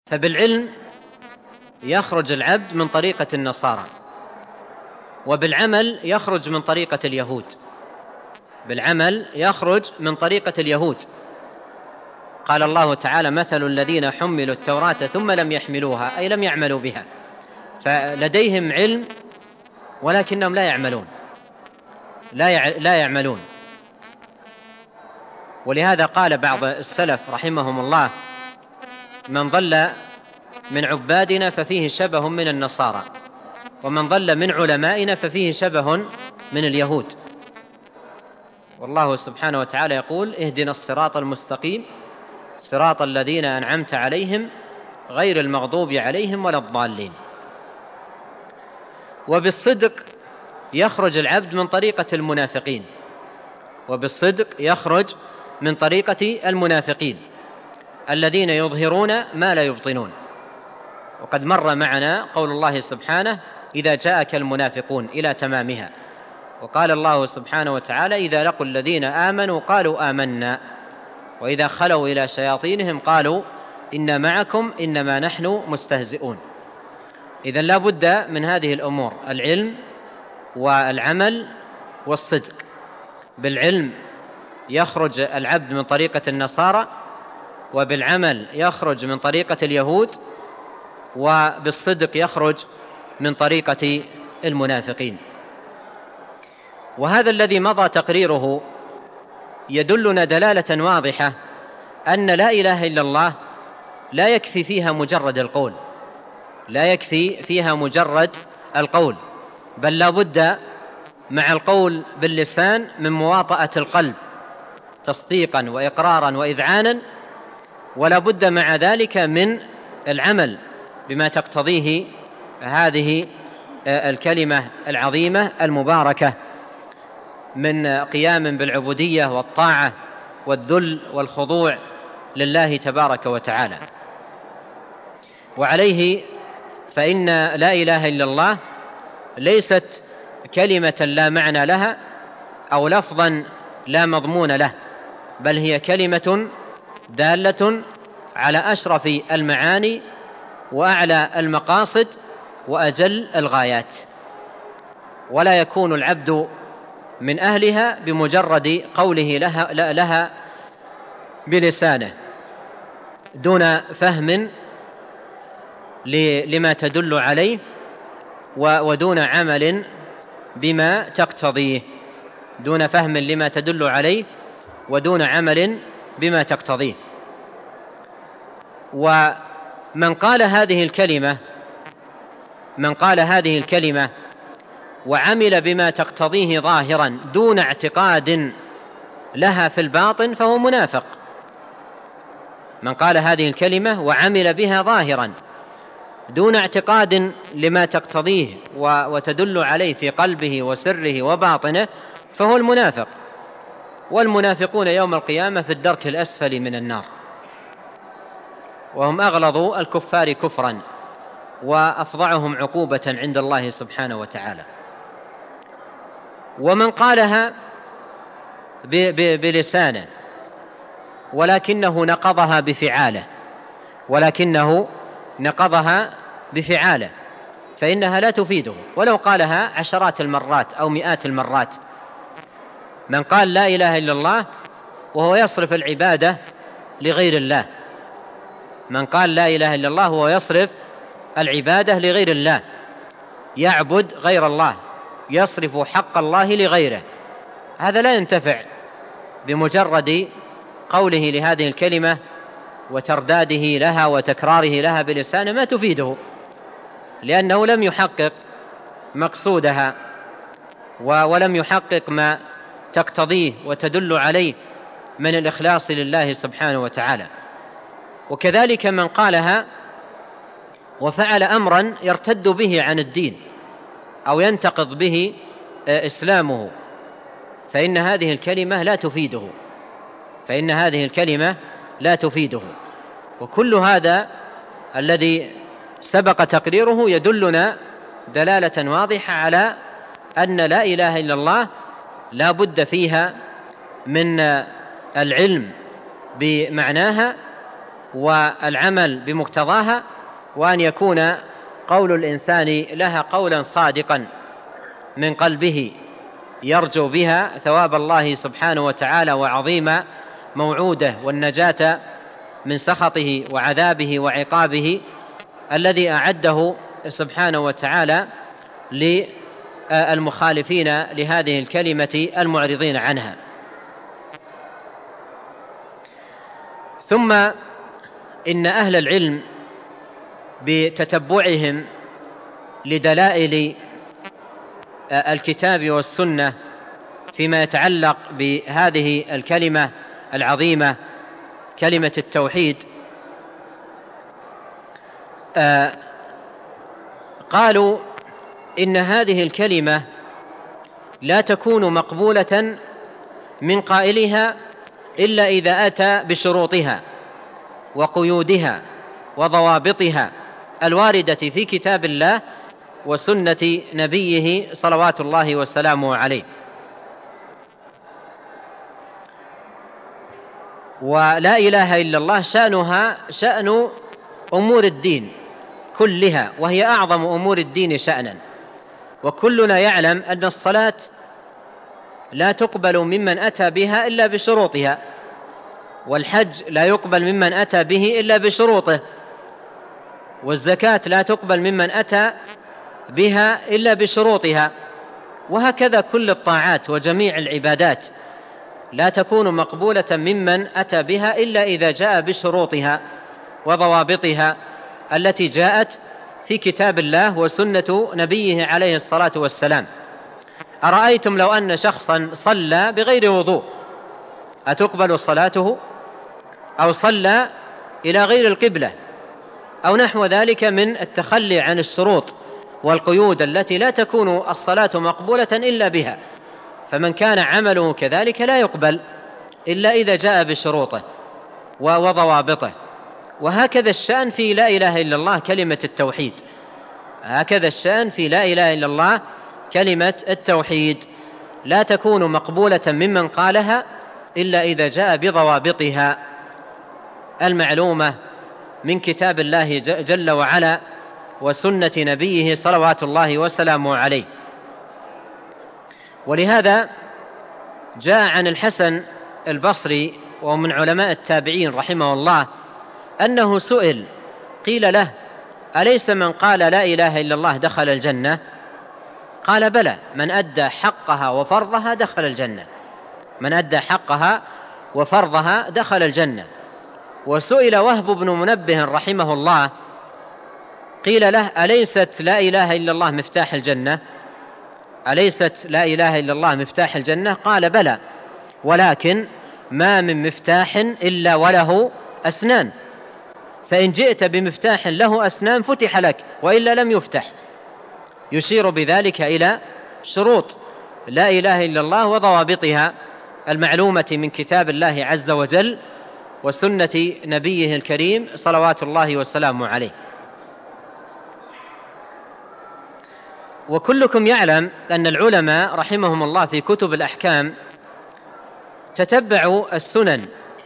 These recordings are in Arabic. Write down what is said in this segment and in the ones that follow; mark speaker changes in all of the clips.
Speaker 1: فبالعلم يخرج العبد من طريقة النصارى، وبالعمل يخرج من طريقة اليهود. بالعمل يخرج من طريقة اليهود. قال الله تعالى: مثل الذين حملوا التوراة ثم لم يحملوها، أي لم يعملوا بها. فلديهم علم ولكنهم لا يعملون. ولهذا قال بعض السلف رحمهم الله: من ضل من عبادنا ففيه شبه من النصارى، ومن ضل من علمائنا ففيه شبه من اليهود. والله سبحانه وتعالى يقول: اهدنا الصراط المستقيم صراط الذين أنعمت عليهم غير المغضوب عليهم ولا الضالين. وبالصدق يخرج العبد من طريقة المنافقين، وبالصدق يخرج من طريقة المنافقين الذين يظهرون ما لا يبطنون. وقد مر معنا قول الله سبحانه: إذا جاءك المنافقون، إلى تمامها. وقال الله سبحانه وتعالى: إذا لقوا الذين آمنوا قالوا آمنا، وإذا خلوا إلى شياطينهم قالوا إنا معكم إنما نحن مستهزئون. إذن لا بد من هذه الأمور: العلم والعمل والصدق. بالعلم يخرج العبد من طريقة النصارى، وبالعمل يخرج من طريقة اليهود، وبالصدق يخرج من طريقة المنافقين. وهذا الذي مضى تقريره يدلنا دلالة واضحة أن لا إله إلا الله لا يكفي فيها مجرد القول، لا يكفي فيها مجرد القول، بل لا بد مع القول باللسان من مواطأة القلب تصديقا وإقرارا وإذعانا، ولا بد مع ذلك من العمل بما تقتضيه هذه الكلمة العظيمة المباركة من قيام بالعبودية والطاعة والذل والخضوع لله تبارك وتعالى. وعليه فإن لا إله إلا الله ليست كلمة لا معنى لها أو لفظا لا مضمون له، بل هي كلمة دالة على أشرف المعاني وأعلى المقاصد وأجل الغايات. ولا يكون العبد من أهلها بمجرد قوله لها بلسانه دون فهم لما تدل عليه ودون عمل بما تقتضيه، دون فهم لما تدل عليه ودون عمل بما تقتضيه. ومن قال هذه الكلمة وعمل بما تقتضيه ظاهرا دون اعتقاد لها في الباطن فهو منافق. من قال هذه الكلمة وعمل بها ظاهرا دون اعتقاد لما تقتضيه وتدل عليه في قلبه وسره وباطنه فهو المنافق. والمنافقون يوم القيامة في الدرك الأسفل من النار، وهم أغلظ الكفار كفرا وأفظعهم عقوبة عند الله سبحانه وتعالى. ومن قالها بلسانه ولكنه نقضها بفعاله فإنها لا تفيده ولو قالها عشرات المرات أو مئات المرات. من قال لا إله إلا الله وهو يصرف العبادة لغير الله، من قال لا إله إلا الله وهو يصرف العبادة لغير الله، يعبد غير الله، يصرف حق الله لغيره، هذا لا ينتفع بمجرد قوله لهذه الكلمة وترداده لها وتكراره لها بلسانه، ما تفيده، لأنه لم يحقق مقصودها ولم يحقق ما تقتضيه وتدل عليه من الإخلاص لله سبحانه وتعالى. وكذلك من قالها وفعل أمرا يرتد به عن الدين أو ينتقض به إسلامه فإن هذه الكلمة لا تفيده. وكل هذا الذي سبق تقريره يدلنا دلالة واضحة على أن لا إله إلا الله لا بد فيها من العلم بمعناها والعمل بمقتضاها، وأن يكون قول الإنسان لها قولا صادقا من قلبه يرجو بها ثواب الله سبحانه وتعالى وعظيم موعوده والنجاة من سخطه وعذابه وعقابه الذي أعده سبحانه وتعالى للمخالفين لهذه الكلمة المعرضين عنها. ثم إن أهل العلم بتتبعهم لدلائل الكتاب والسنة فيما يتعلق بهذه الكلمة العظيمة كلمة التوحيد، قالوا إن هذه الكلمة لا تكون مقبولة من قائلها إلا إذا أتى بشروطها وقيودها وضوابطها الواردة في كتاب الله وسنة نبيه صلوات الله وسلامه عليه. ولا إله إلا الله شأنها شأن أمور الدين كلها، وهي أعظم أمور الدين شأنا. وكلنا يعلم أن الصلاة لا تقبل ممن أتى بها إلا بشروطها، والحج لا يقبل ممن أتى به إلا بشروطه، والزكاة لا تقبل ممن أتى بها إلا بشروطها، وهكذا كل الطاعات وجميع العبادات لا تكون مقبولة ممن أتى بها إلا إذا جاء بشروطها وضوابطها التي جاءت في كتاب الله وسنة نبيه عليه الصلاة والسلام. أرأيتم لو أن شخصا صلى بغير وضوء أتقبل صلاته؟ أو صلى إلى غير القبلة أو نحو ذلك من التخلي عن الشروط والقيود التي لا تكون الصلاة مقبولة إلا بها، فمن كان عمله كذلك لا يقبل إلا إذا جاء بشروطه وضوابطه. وهكذا الشأن في لا إله إلا الله كلمة التوحيد، هكذا الشأن في لا إله إلا الله كلمة التوحيد، لا تكون مقبولة ممن قالها إلا إذا جاء بضوابطها المعلومة من كتاب الله جل وعلا وسنة نبيه صلوات الله وسلامه عليه. ولهذا جاء عن الحسن البصري ومن علماء التابعين رحمه الله أنه سئل قيل له: أليس من قال لا إله إلا الله دخل الجنة؟ قال: بلى، من أدى حقها وفرضها دخل الجنة، من أدى حقها وفرضها دخل الجنة. وسئل وهب بن منبه رحمه الله قيل له: أليست لا إله إلا الله مفتاح الجنة؟ أليست لا إله إلا الله مفتاح الجنة؟ قال: بلى، ولكن ما من مفتاح إلا وله أسنان، فإن جئت بمفتاح له أسنان فتح لك، وإلا لم يفتح. يشير بذلك إلى شروط لا إله إلا الله وضوابطها المعلومة من كتاب الله عز وجل وسنة نبيه الكريم صلوات الله وسلامه عليه. وكلكم يعلم أن العلماء رحمهم الله في كتب الأحكام تتبعوا السنن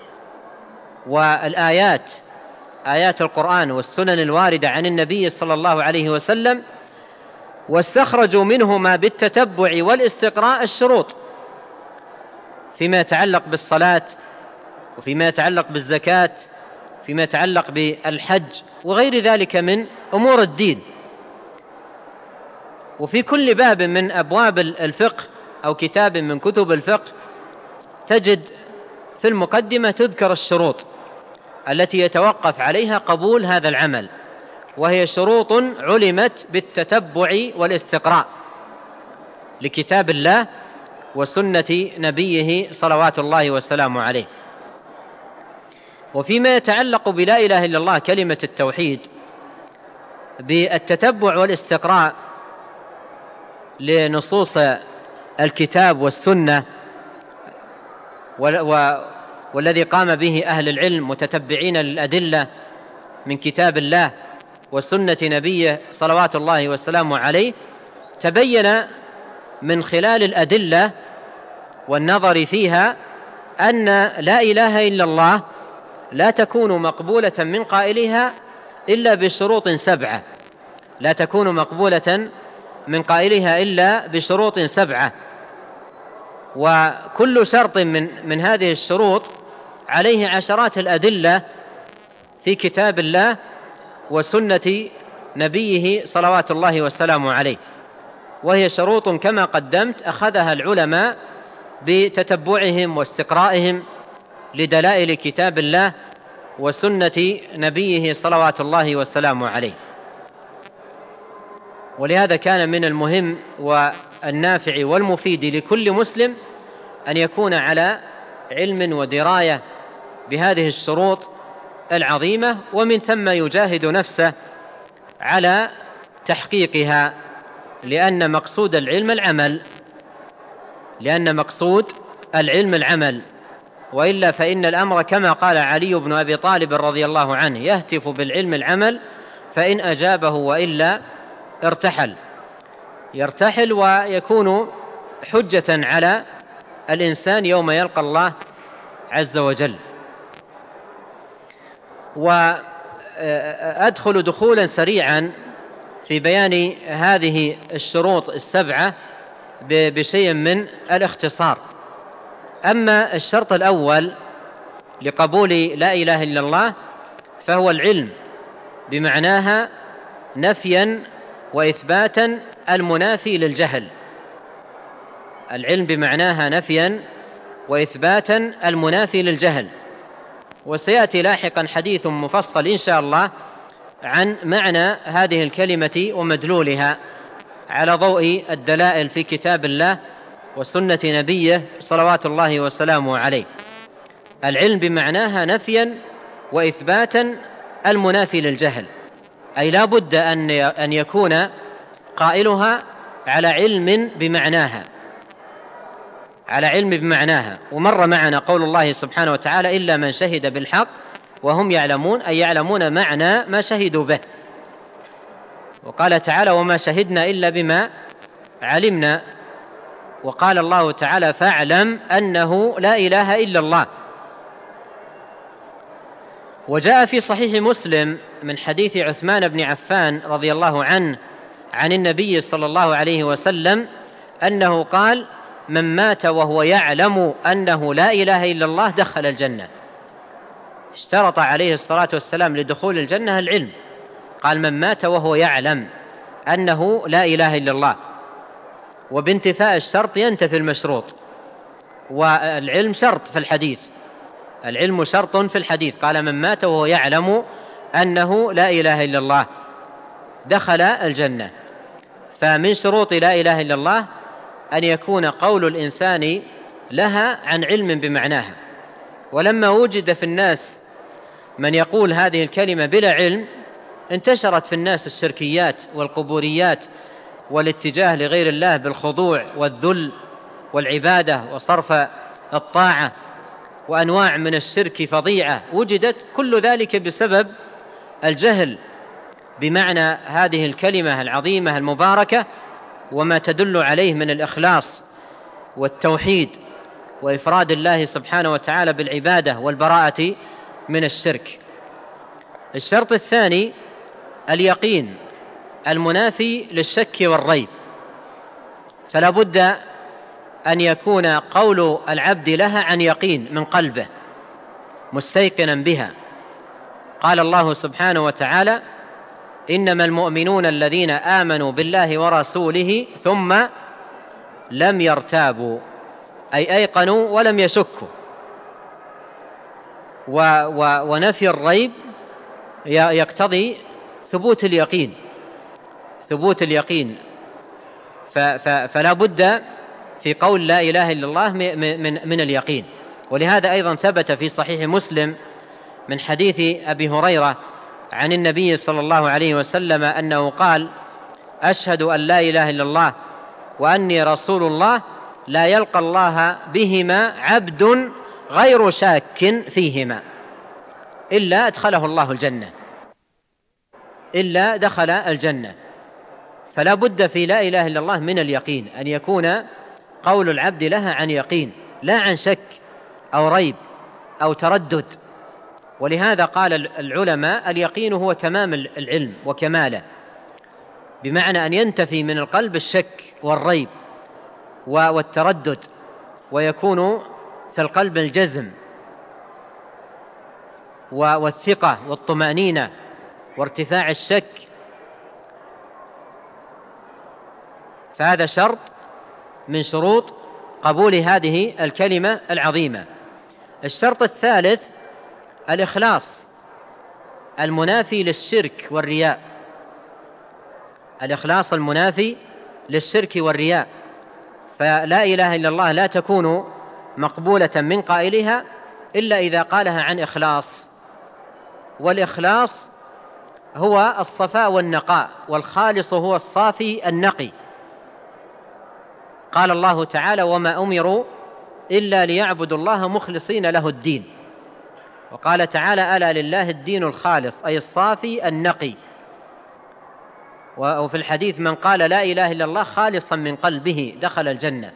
Speaker 1: والآيات، آيات القرآن والسنن الواردة عن النبي صلى الله عليه وسلم، واستخرجوا منهما بالتتبع والاستقراء الشروط فيما يتعلق بالصلاة، وفيما يتعلق بالزكاة، فيما يتعلق بالحج وغير ذلك من أمور الدين. وفي كل باب من أبواب الفقه أو كتاب من كتب الفقه تجد في المقدمة تذكر الشروط التي يتوقف عليها قبول هذا العمل، وهي شروط علمت بالتتبع والاستقراء لكتاب الله وسنة نبيه صلوات الله وسلامه عليه. وفيما يتعلق بلا إله إلا الله كلمة التوحيد بالتتبع والاستقراء لنصوص الكتاب والسنة والذي قام به أهل العلم متتبعين للأدلة من كتاب الله وسنة نبيه صلوات الله وسلامه عليه، تبين من خلال الأدلة والنظر فيها أن لا إله إلا الله لا تكون مقبولة من قائلها إلا بشروط 7. لا تكون مقبولة من قائلها إلا بشروط 7، وكل شرط من هذه الشروط عليه عشرات الأدلة في كتاب الله وسنة نبيه صلوات الله والسلام عليه، وهي شروط كما قدمت أخذها العلماء بتتبعهم واستقرائهم لدلائل كتاب الله وسنة نبيه صلوات الله والسلام عليه. ولهذا كان من المهم والنافع والمفيد لكل مسلم أن يكون على علم ودراية بهذه الشروط العظيمة، ومن ثم يجاهد نفسه على تحقيقها، لأن مقصود العلم العمل، وإلا فإن الأمر كما قال علي بن أبي طالب رضي الله عنه: يهتف بالعلم العمل، فإن أجابه وإلا يرتحل ويكون حجة على الإنسان يوم يلقى الله عز وجل. وأدخل دخولا سريعا في بيان هذه الشروط 7 بشيء من الاختصار. أما الشرط الأول لقبول لا إله إلا الله فهو العلم بمعناها نفيا وإثباتا المنافي للجهل. العلم بمعناها نفيا وإثباتا المنافي للجهل. وسيأتي لاحقا حديث مفصل إن شاء الله عن معنى هذه الكلمة ومدلولها على ضوء الدلائل في كتاب الله وسنة نبيه صلوات الله وسلامه عليه. العلم بمعناها نفيا وإثباتا المنافي للجهل، أي لا بد أن يكون قائلها على علم بمعناها. ومر معنا قول الله سبحانه وتعالى: إلا من شهد بالحق وهم يعلمون، أي يعلمون معنى ما شهدوا به. وقال تعالى: وما شهدنا إلا بما علمنا. وقال الله تعالى: فاعلم أنه لا إله إلا الله. وجاء في صحيح مسلم من حديث عثمان بن عفان رضي الله عنه عن النبي صلى الله عليه وسلم أنه قال: من مات وهو يعلم أنه لا إله إلا الله دخل الجنة. اشترط عليه الصلاة والسلام لدخول الجنة العلم، قال: من مات وهو يعلم أنه لا إله إلا الله. وبانتفاء الشرط ينتفي المشروط، والعلم شرط في الحديث، العلم شرط في الحديث. قال: من مات وهو يعلم أنه لا إله إلا الله دخل الجنة. فمن شروط لا إله إلا الله أن يكون قول الإنسان لها عن علم بمعناها. ولما وجد في الناس من يقول هذه الكلمة بلا علم، انتشرت في الناس الشركيات والقبوريات والاتجاه لغير الله بالخضوع والذل والعبادة وصرف الطاعة، وأنواع من الشرك فظيعة وجدت، كل ذلك بسبب الجهل بمعنى هذه الكلمة العظيمة المباركة وما تدل عليه من الإخلاص والتوحيد وإفراد الله سبحانه وتعالى بالعبادة والبراءة من الشرك. الشرط الثاني اليقين المنافي للشك والريب، فلا بد أن يكون قول العبد لها عن يقين من قلبه مستيقنا بها. قال الله سبحانه وتعالى: إنما المؤمنون الذين آمنوا بالله ورسوله ثم لم يرتابوا، أي أيقنوا ولم يشكوا. ونفي الريب يقتضي ثبوت اليقين، فلا بد في قول لا إله إلا الله من اليقين. ولهذا أيضا ثبت في صحيح مسلم من حديث أبي هريرة عن النبي صلى الله عليه وسلم أنه قال: أشهد أن لا إله إلا الله وأني رسول الله، لا يلقى الله بهما عبد غير شاك فيهما إلا أدخله الله الجنة، إلا دخل الجنة. فلا بد في لا إله إلا الله من اليقين، أن يكون قول العبد لها عن يقين لا عن شك أو ريب أو تردد. ولهذا قال العلماء اليقين هو تمام العلم وكماله، بمعنى أن ينتفي من القلب الشك والريب والتردد، ويكون في القلب الجزم والثقة والطمأنينة وارتفاع الشك. فهذا شرط من شروط قبول هذه الكلمة العظيمة. الشرط الثالث الإخلاص المنافي للشرك والرياء، الإخلاص المنافي للشرك والرياء. فلا إله إلا الله لا تكون مقبولة من قائلها إلا إذا قالها عن إخلاص، والإخلاص هو الصفاء والنقاء، والخالص هو الصافي النقي. قال الله تعالى: وما أمروا إلا ليعبدوا الله مخلصين له الدين. وقال تعالى: ألا لله الدين الخالص، أي الصافي النقي. وفي الحديث: من قال لا إله إلا الله خالصا من قلبه دخل الجنة.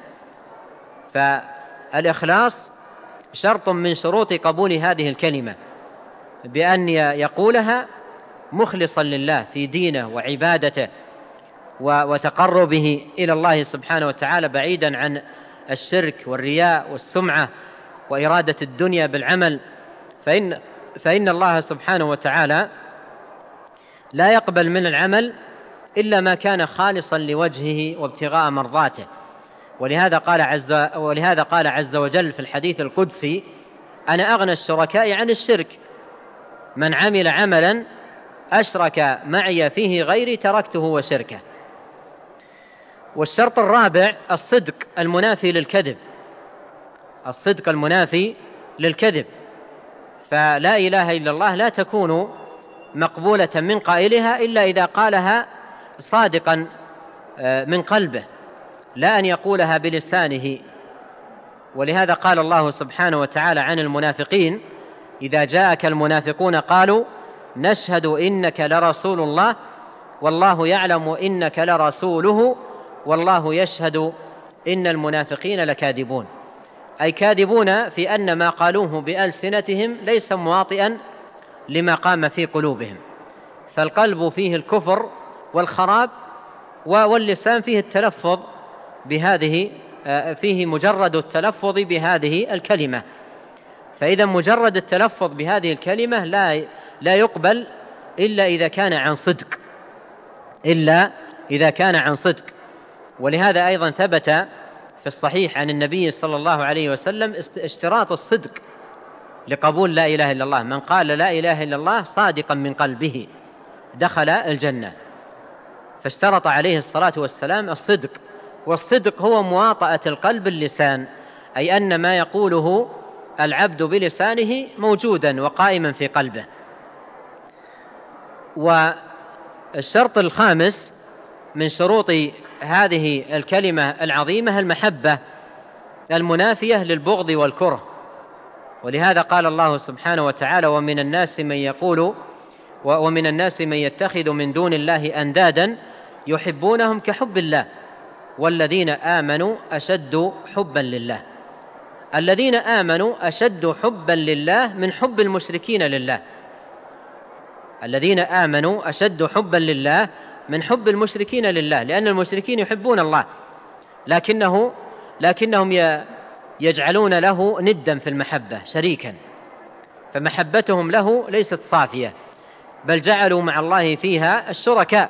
Speaker 1: فالإخلاص شرط من شروط قبول هذه الكلمة، بأن يقولها مخلصا لله في دينه وعبادته وتقربه إلى الله سبحانه وتعالى، بعيدا عن الشرك والرياء والسمعة وإرادة الدنيا بالعمل. فإن الله سبحانه وتعالى لا يقبل من العمل إلا ما كان خالصا لوجهه وابتغاء مرضاته. ولهذا قال عز وجل في الحديث القدسي: أنا أغنى الشركاء عن الشرك، من عمل عملا أشرك معي فيه غيري تركته وشركه. والشرط الرابع الصدق المنافي للكذب، الصدق المنافي للكذب. فلا إله إلا الله لا تكون مقبولة من قائلها إلا إذا قالها صادقا من قلبه، لا أن يقولها بلسانه. ولهذا قال الله سبحانه وتعالى عن المنافقين: إذا جاءك المنافقون قالوا نشهد إنك لرسول الله والله يعلم إنك لرسوله والله يشهد إن المنافقين لكاذبون. أي كاذبون في أن ما قالوه بألسنتهم ليس مواطئا لما قام في قلوبهم. فالقلب فيه الكفر والخراب، واللسان فيه التلفظ بهذه، فيه مجرد التلفظ بهذه الكلمة. فإذا مجرد التلفظ بهذه الكلمة لا يقبل إلا إذا كان عن صدق، ولهذا أيضا ثبت في الصحيح عن النبي صلى الله عليه وسلم اشتراط الصدق لقبول لا إله إلا الله: من قال لا إله إلا الله صادقا من قلبه دخل الجنة. فاشترط عليه الصلاة والسلام الصدق، والصدق هو مواطأة القلب اللسان، أي أن ما يقوله العبد بلسانه موجودا وقائما في قلبه. والشرط الخامس من شروط هذه الكلمة العظيمة المحبة المنافية للبغض والكره. ولهذا قال الله سبحانه وتعالى: ومن الناس من يتخذ من دون الله أندادا يحبونهم كحب الله والذين آمنوا أشد حبا لله. الذين آمنوا أشد حبا لله من حب المشركين لله، الذين آمنوا أشد حبا لله من حب المشركين لله، لأن المشركين يحبون الله لكنهم يجعلون له ندا في المحبة، شريكا، فمحبتهم له ليست صافية، بل جعلوا مع الله فيها الشركاء.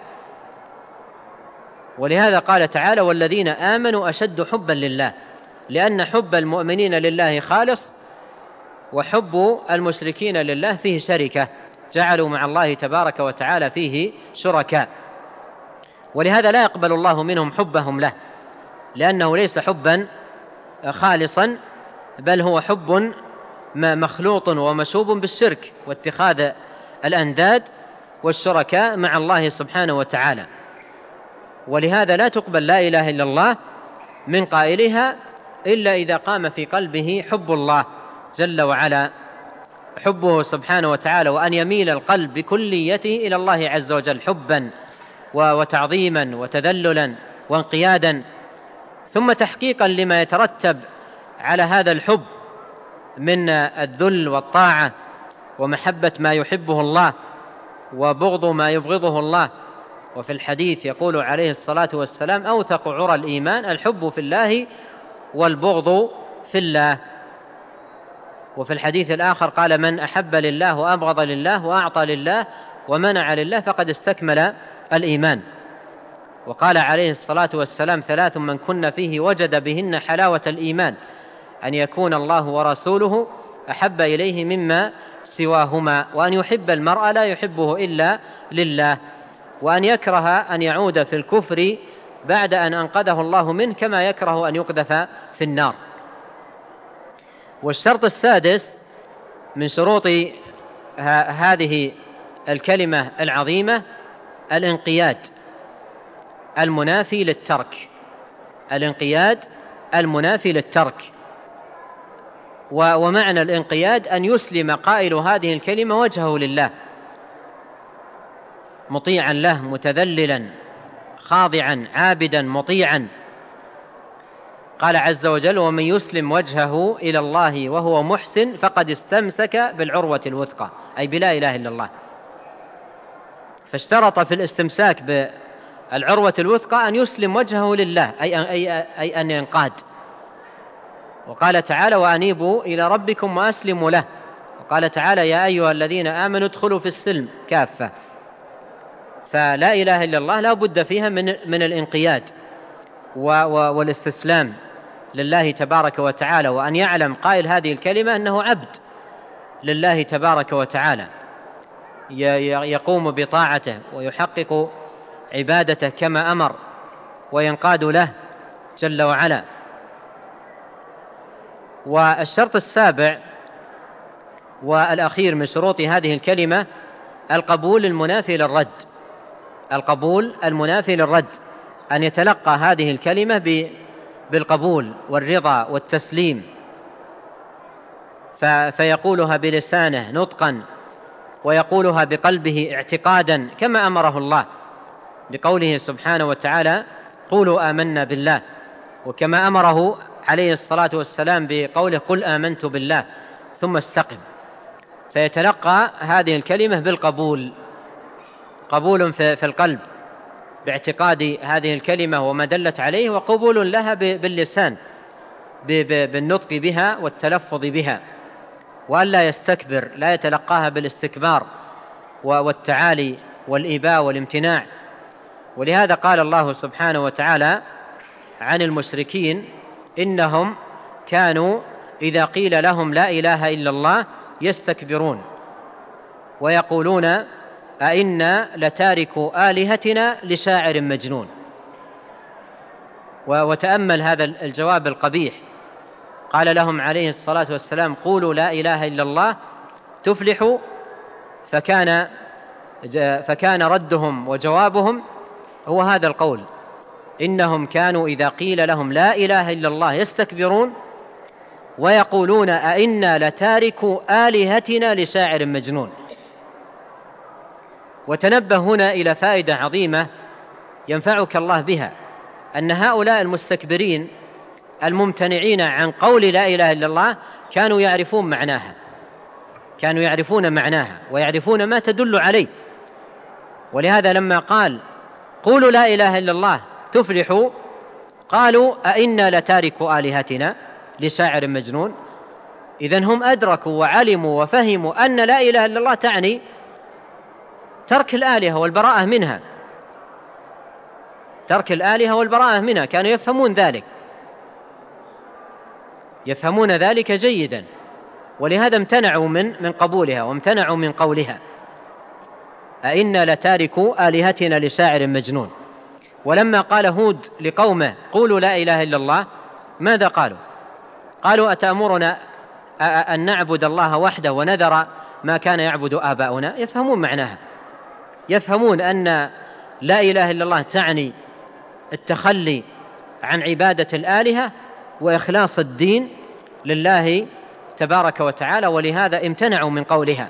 Speaker 1: ولهذا قال تعالى: والذين آمنوا أشد حبا لله، لأن حب المؤمنين لله خالص، وحب المشركين لله فيه شركة، جعلوا مع الله تبارك وتعالى فيه شركاء. ولهذا لا يقبل الله منهم حبهم له، لأنه ليس حبا خالصا، بل هو حب مخلوط ومشوب بالشرك واتخاذ الأنداد والشركاء مع الله سبحانه وتعالى. ولهذا لا تقبل لا إله إلا الله من قائلها إلا إذا قام في قلبه حب الله جل وعلا، حبه سبحانه وتعالى، وأن يميل القلب بكليته إلى الله عز وجل حبا وتعظيما وتذللا وانقيادا، ثم تحقيقا لما يترتب على هذا الحب من الذل والطاعة ومحبة ما يحبه الله وبغض ما يبغضه الله. وفي الحديث يقول عليه الصلاة والسلام: أوثق عرى الإيمان الحب في الله والبغض في الله. وفي الحديث الآخر قال: من أحب لله وأبغض لله وأعطى لله ومنع لله فقد استكمل الإيمان. وقال عليه الصلاة والسلام: 3 من كن فيه وجد بهن حلاوة الإيمان: أن يكون الله ورسوله أحب إليه مما سواهما، وأن يحب المرء لا يحبه إلا لله، وأن يكره أن يعود في الكفر بعد أن أنقذه الله منه كما يكره أن يقذف في النار. والشرط السادس من شروط هذه الكلمة العظيمة الانقياد المنافي للترك. الانقياد المنافي للترك. ومعنى الانقياد أن يسلم قائل هذه الكلمة وجهه لله، مطيعا له، متذللا، خاضعا، عابدا، مطيعا. قال عز وجل: ومن يسلم وجهه إلى الله وهو محسن فقد استمسك بالعروة الوثقى، أي بلا إله إلا الله. فاشترط في الاستمساك بالعروة الوثقى أن يسلم وجهه لله، أي أن ينقاد. وقال تعالى: وأنيبوا إلى ربكم وأسلموا له. وقال تعالى: يا أيها الذين آمنوا ادخلوا في السلم كافة. فلا إله إلا الله لا بد فيها من الانقياد والاستسلام لله تبارك وتعالى، وأن يعلم قائل هذه الكلمة أنه عبد لله تبارك وتعالى، يقوم بطاعته ويحقق عبادته كما أمر وينقاد له جل وعلا. والشرط السابع والأخير من شروط هذه الكلمة القبول المنافي للرد. القبول المنافي للرد، أن يتلقى هذه الكلمة بالقبول والرضا والتسليم، فيقولها بلسانه نطقا، ويقولها بقلبه اعتقادا كما أمره الله بقوله سبحانه وتعالى: قولوا آمنا بالله، وكما أمره عليه الصلاة والسلام بقوله: قل آمنت بالله ثم استقم. فيتلقى هذه الكلمة بالقبول، قبول في القلب باعتقاد هذه الكلمة وما دلت عليه، وقبول لها باللسان بالنطق بها والتلفظ بها، وألا يستكبر، لا يتلقاها بالاستكبار والتعالي والإباء والامتناع. ولهذا قال الله سبحانه وتعالى عن المشركين: إنهم كانوا إذا قيل لهم لا إله إلا الله يستكبرون ويقولون أئنا لتاركوا آلهتنا لشاعر مجنون. وتأمل هذا الجواب القبيح. قال لهم عليه الصلاة والسلام: قولوا لا إله إلا الله تفلحوا، فكان ردهم وجوابهم هو هذا القول: إنهم كانوا إذا قيل لهم لا إله إلا الله يستكبرون ويقولون أئنا لتاركوا آلهتنا لشاعر مجنون. وتنبه هنا إلى فائدة عظيمة ينفعك الله بها، أن هؤلاء المستكبرين الممتنعين عن قول لا إله إلا الله كانوا يعرفون معناها، كانوا يعرفون معناها ويعرفون ما تدل عليه. ولهذا لما قال: قولوا لا إله إلا الله تفلحوا، قالوا أئنا لتاركوا آلهتنا لشاعر مجنون. إذن هم أدركوا وعلموا وفهموا أن لا إله إلا الله تعني ترك الآلهة والبراءة منها، ترك الآلهة والبراءة منها. كانوا يفهمون ذلك، يفهمون ذلك جيدا، ولهذا امتنعوا من قبولها وامتنعوا من قولها: أئنا لتاركوا آلهتنا لشاعر مجنون. ولما قال هود لقومه: قولوا لا إله إلا الله، ماذا قالوا؟ قالوا: أتأمرنا أن نعبد الله وحده ونذر ما كان يعبد آباؤنا؟ يفهمون معناها، يفهمون أن لا إله إلا الله تعني التخلي عن عبادة الآلهة وإخلاص الدين لله تبارك وتعالى، ولهذا امتنعوا من قولها.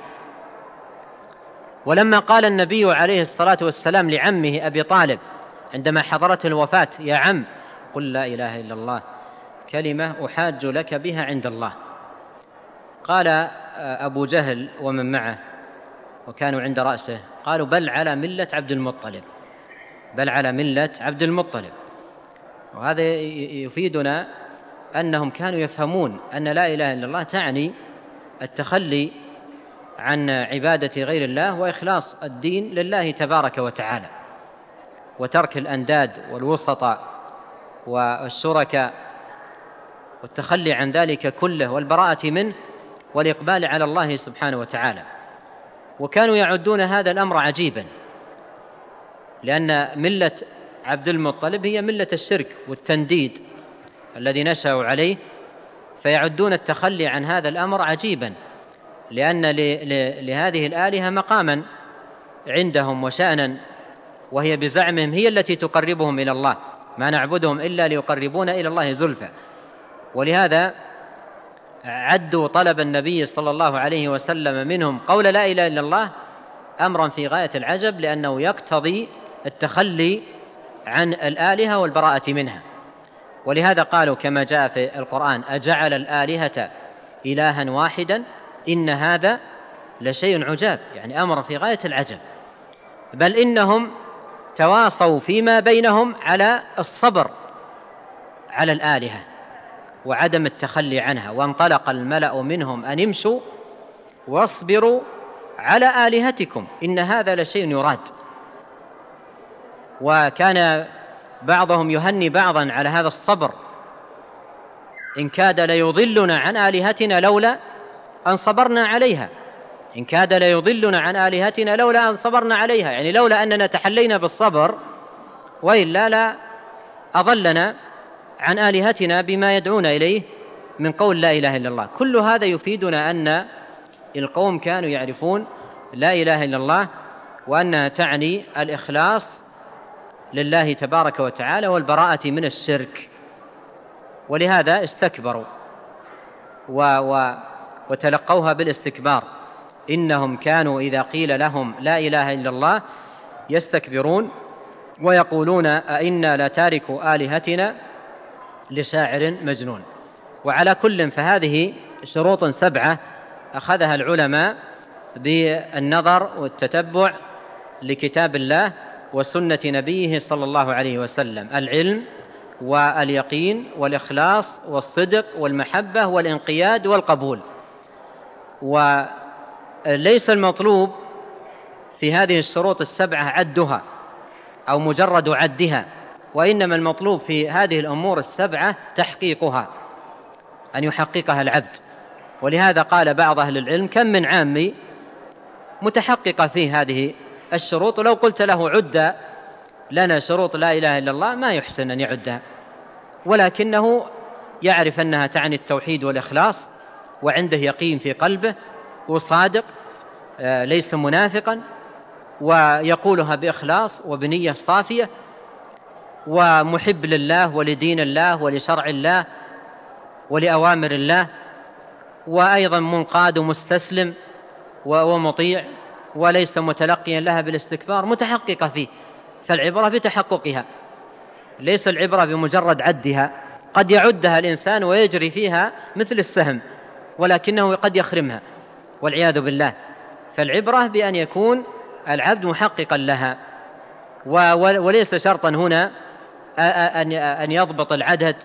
Speaker 1: ولما قال النبي عليه الصلاة والسلام لعمه أبي طالب عندما حضرته الوفاة: يا عم قل لا إله إلا الله كلمة أحاج لك بها عند الله، قال أبو جهل ومن معه وكانوا عند رأسه قالوا بل على ملة عبد المطلب، بل على ملة عبد المطلب. وهذا يفيدنا أنهم كانوا يفهمون أن لا إله إلا الله تعني التخلي عن عبادة غير الله وإخلاص الدين لله تبارك وتعالى، وترك الأنداد والوسطاء والشركاء والتخلي عن ذلك كله والبراءة منه والإقبال على الله سبحانه وتعالى. وكانوا يعدون هذا الأمر عجيبا، لأن ملة عبد المطلب هي ملة الشرك والتنديد الذي نشأوا عليه، فيعدون التخلي عن هذا الأمر عجيبا، لأن لهذه الآلهة مقاما عندهم وشأنا، وهي بزعمهم هي التي تقربهم إلى الله، ما نعبدهم إلا ليقربون إلى الله زلفى. ولهذا عدوا طلب النبي صلى الله عليه وسلم منهم قول لا إله إلا الله أمرا في غاية العجب، لأنه يقتضي التخلي عن الآلهة والبراءة منها. ولهذا قالوا كما جاء في القرآن أجعل الآلهة إلها واحدا إن هذا لشيء عجاب، يعني أمر في غاية العجب. بل إنهم تواصوا فيما بينهم على الصبر على الآلهة وعدم التخلي عنها، وانطلق الملأ منهم أن امشوا واصبروا على آلهتكم إن هذا لشيء يراد. وكان بعضهم يهني بعضا على هذا الصبر، إن كاد ليضلنا عن آلهتنا لولا أن صبرنا عليها، إن كاد ليضلنا عن آلهتنا لولا أن صبرنا عليها، يعني لولا أننا تحلينا بالصبر وإلا لا أضلنا عن آلهتنا بما يدعون إليه من قول لا إله إلا الله. كل هذا يفيدنا أن القوم كانوا يعرفون لا إله إلا الله، وأنها تعني الإخلاص لله تبارك وتعالى والبراءة من الشرك. ولهذا استكبروا وتلقوها بالاستكبار. إنهم كانوا إذا قيل لهم لا إله إلا الله يستكبرون ويقولون أئنا لتاركوا آلهتنا لشاعر مجنون. وعلى كل فهذه شروط 7 أخذها العلماء بالنظر والتتبع لكتاب الله وسنة نبيه صلى الله عليه وسلم: العلم واليقين والإخلاص والصدق والمحبة والانقياد والقبول. وليس المطلوب في هذه الشروط 7 عدها أو مجرد عدها، وإنما المطلوب في هذه الأمور 7 تحقيقها، أن يحققها العبد. ولهذا قال بعض أهل العلم: كم من عامي متحققة في هذه الشروط، لو قلت له عد لنا شروط لا إله إلا الله ما يحسن أن يعدها، ولكنه يعرف أنها تعني التوحيد والإخلاص، وعنده يقين في قلبه وصادق ليس منافقا، ويقولها بإخلاص وبنية صافية، ومحب لله ولدين الله ولشرع الله ولأوامر الله، وأيضا منقاد مستسلم ومطيع، وليس متلقيا لها بالاستكبار، متحققة فيه. فالعبرة بتحققها، ليس العبرة بمجرد عدها. قد يعدها الإنسان ويجري فيها مثل السهم، ولكنه قد يخرمها والعياذ بالله. فالعبرة بأن يكون العبد محققا لها، وليس شرطا هنا أن يضبط العدد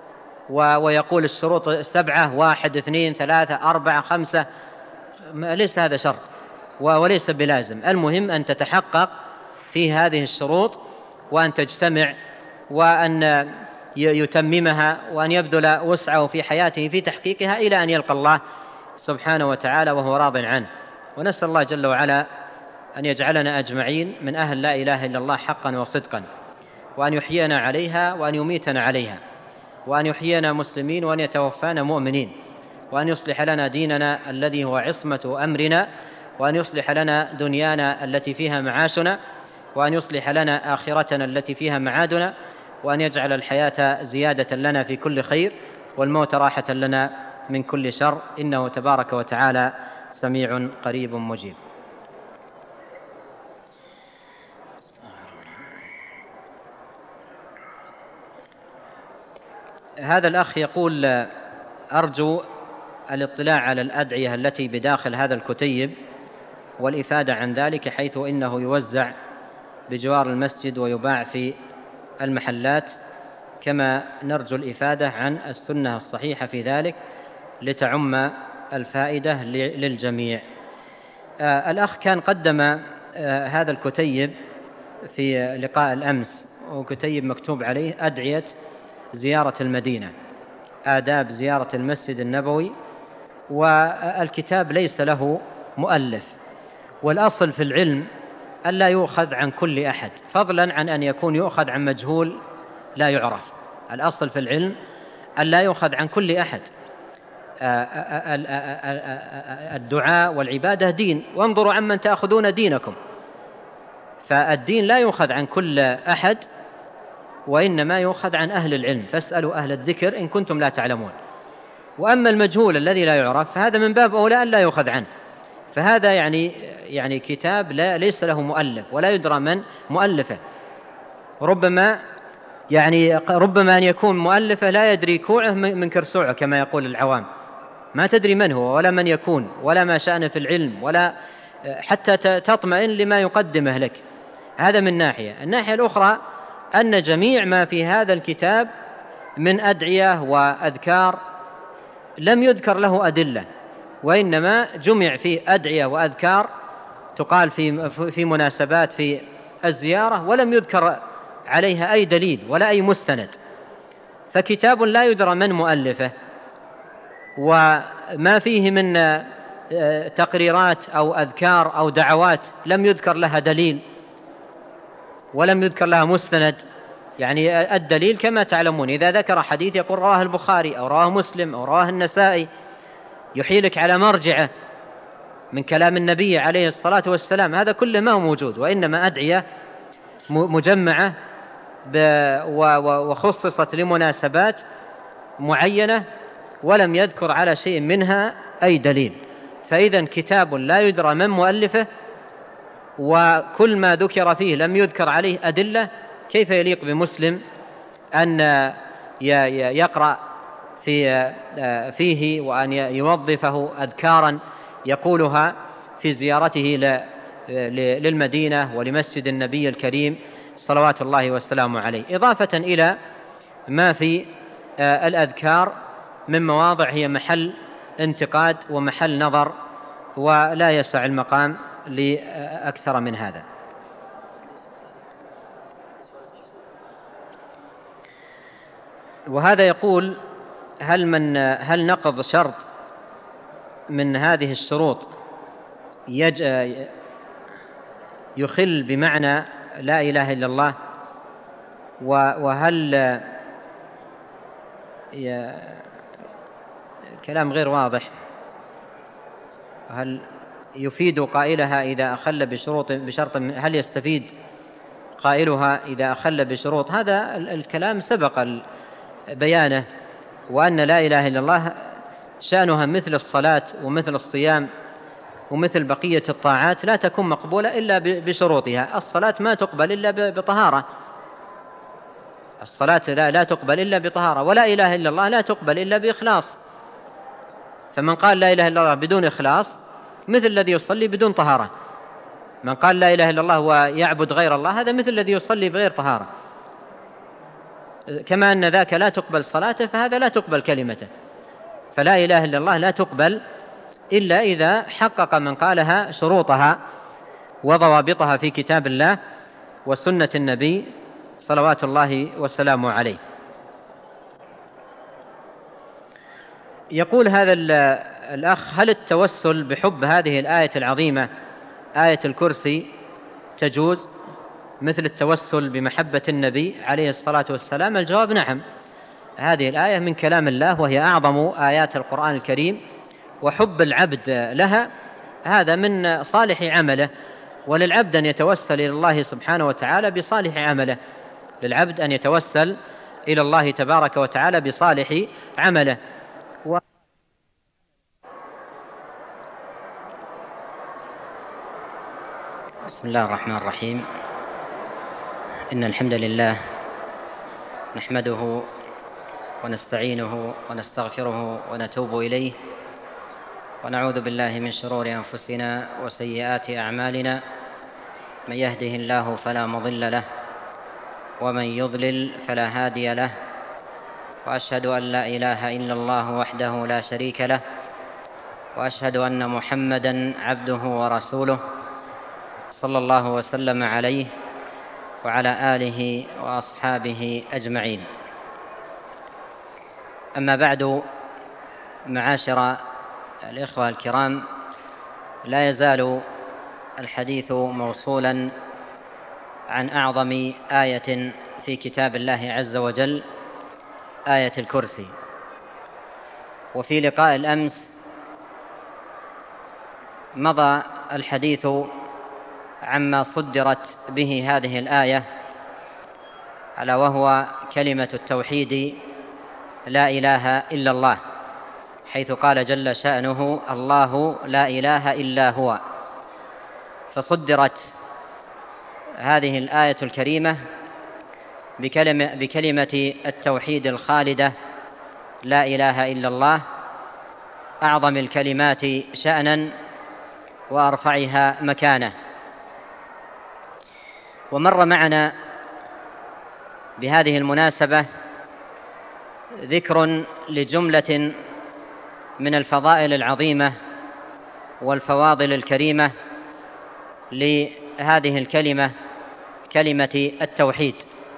Speaker 1: ويقول الشروط 7 1 2 3 4 5، ليس هذا شرط وليس بلازم. المهم أن تتحقق في هذه الشروط، وأن تجتمع، وأن يتممها، وأن يبذل وسعه في حياته في تحقيقها إلى أن يلقى الله سبحانه وتعالى وهو راض عنه. ونسأل الله جل وعلا أن يجعلنا أجمعين من أهل لا إله إلا الله حقا وصدقا، وأن يحيينا عليها وأن يميتنا عليها، وأن يحيينا مسلمين وأن يتوفانا مؤمنين، وأن يصلح لنا ديننا الذي هو عصمة أمرنا، وأن يصلح لنا دنيانا التي فيها معاشنا، وأن يصلح لنا آخرتنا التي فيها معادنا، وأن يجعل الحياة زيادة لنا في كل خير والموت راحة لنا من كل شر، إنه تبارك وتعالى سميع قريب مجيب. هذا الأخ يقول: أرجو الاطلاع على الأدعية التي بداخل هذا الكتيب والإفادة عن ذلك، حيث إنه يوزع بجوار المسجد ويباع في المحلات، كما نرجو الإفادة عن السنة الصحيحة في ذلك لتعم الفائدة للجميع. الأخ كان قدم هذا الكتيب في لقاء الأمس، وكتيب مكتوب عليه أدعية زيارة المدينة، آداب زيارة المسجد النبوي، والكتاب ليس له مؤلف، والأصل في العلم ألا يؤخذ عن كل أحد، فضلا عن أن يكون يؤخذ عن مجهول لا يعرف. الأصل في العلم ألا يؤخذ عن كل أحد. الدعاء والعبادة دين، وانظروا عمن تأخذون دينكم، فالدين لا يؤخذ عن كل أحد، وإنما يؤخذ عن أهل العلم، فاسألوا أهل الذكر إن كنتم لا تعلمون. وأما المجهول الذي لا يعرف فهذا من باب أولى أن لا يؤخذ عنه. فهذا يعني كتاب ليس له مؤلف ولا يدرى من مؤلفه، ربما أن يكون مؤلفه لا يدري كوعه من كرسوعه كما يقول العوام، ما تدري من هو ولا من يكون ولا ما شأنه في العلم، ولا حتى تطمئن لما يقدمه لك. هذا من ناحية. الناحية الأخرى أن جميع ما في هذا الكتاب من أدعية وأذكار لم يذكر له أدلة، وإنما جمع فيه أدعية وأذكار تقال في مناسبات في الزيارة، ولم يذكر عليها أي دليل ولا أي مستند، فكتاب لا يدرى من مؤلفه، وما فيه من تقريرات أو أذكار أو دعوات لم يذكر لها دليل ولم يذكر لها مستند. يعني الدليل كما تعلمون إذا ذكر حديث يقول رواه البخاري أو رواه مسلم أو رواه النسائي، يحيلك على مرجعه من كلام النبي عليه الصلاة والسلام، هذا كله ما هو موجود، وإنما أدعية مجمعة وخصصت لمناسبات معينة ولم يذكر على شيء منها أي دليل. فإذا كتاب لا يدرى من مؤلفه، وكل ما ذكر فيه لم يذكر عليه أدلة، كيف يليق بمسلم أن يقرأ فيه وأن يوظفه أذكارا يقولها في زيارته للمدينة ولمسجد النبي الكريم صلوات الله والسلام عليه، إضافة إلى ما في الأذكار من مواضع هي محل انتقاد ومحل نظر، ولا يسع المقام لأكثر من هذا. وهذا يقول هل نقض شرط من هذه الشروط يخل بمعنى لا إله إلا الله، وهل كلام غير واضح، هل يفيد قائلها إذا أخل بشرط هل يستفيد قائلها إذا أخل بشروط؟ هذا الكلام سبق بيانه، وأن لا إله إلا الله شأنها مثل الصلاة ومثل الصيام ومثل بقية الطاعات لا تكون مقبولة إلا بشروطها. الصلاة ما تقبل إلا بطهارة، الصلاة لا تقبل إلا بطهارة، ولا إله إلا الله لا تقبل إلا بإخلاص. فمن قال لا إله إلا الله بدون إخلاص مثل الذي يصلي بدون طهارة. من قال لا إله إلا الله ويعبد غير الله هذا مثل الذي يصلي بغير طهارة. كما أن ذاك لا تقبل صلاته فهذا لا تقبل كلمته. فلا إله إلا الله لا تقبل إلا إذا حقق من قالها شروطها وضوابطها في كتاب الله وسنة النبي صلوات الله وسلامه عليه. يقول هذا الأخ: هل التوسل بحب هذه الآية العظيمة آية الكرسي تجوز مثل التوسل بمحبة النبي عليه الصلاة والسلام؟ الجواب: نعم، هذه الآية من كلام الله وهي أعظم آيات القرآن الكريم، وحب العبد لها هذا من صالح عمله، وللعبد أن يتوسل إلى الله سبحانه وتعالى بصالح عمله، للعبد أن يتوسل إلى الله تبارك وتعالى بصالح عمله. بسم الله الرحمن الرحيم. إن الحمد لله نحمده ونستعينه ونستغفره ونتوب إليه ونعوذ بالله من شرور أنفسنا وسيئات أعمالنا، من يهده الله فلا مضل له ومن يضلل فلا هادي له، وأشهد أن لا إله إلا الله وحده لا شريك له، وأشهد أن محمدًا عبده ورسوله صلى الله وسلم عليه وعلى آله وأصحابه أجمعين. أما بعد، معاشر الإخوة الكرام، لا يزال الحديث موصولا عن أعظم آية في كتاب الله عز وجل، آية الكرسي. وفي لقاء الأمس مضى الحديث عما صدرت به هذه الآية، ألا وهو كلمة التوحيد لا إله إلا الله، حيث قال جل شأنه: الله لا إله إلا هو. فصدرت هذه الآية الكريمة بكلمة التوحيد الخالدة لا إله إلا الله، أعظم الكلمات شأنا وأرفعها مكانة. ومر معنا بهذه المناسبة ذكر لجملة من الفضائل العظيمة والفواضل الكريمة لهذه الكلمة، كلمة التوحيد.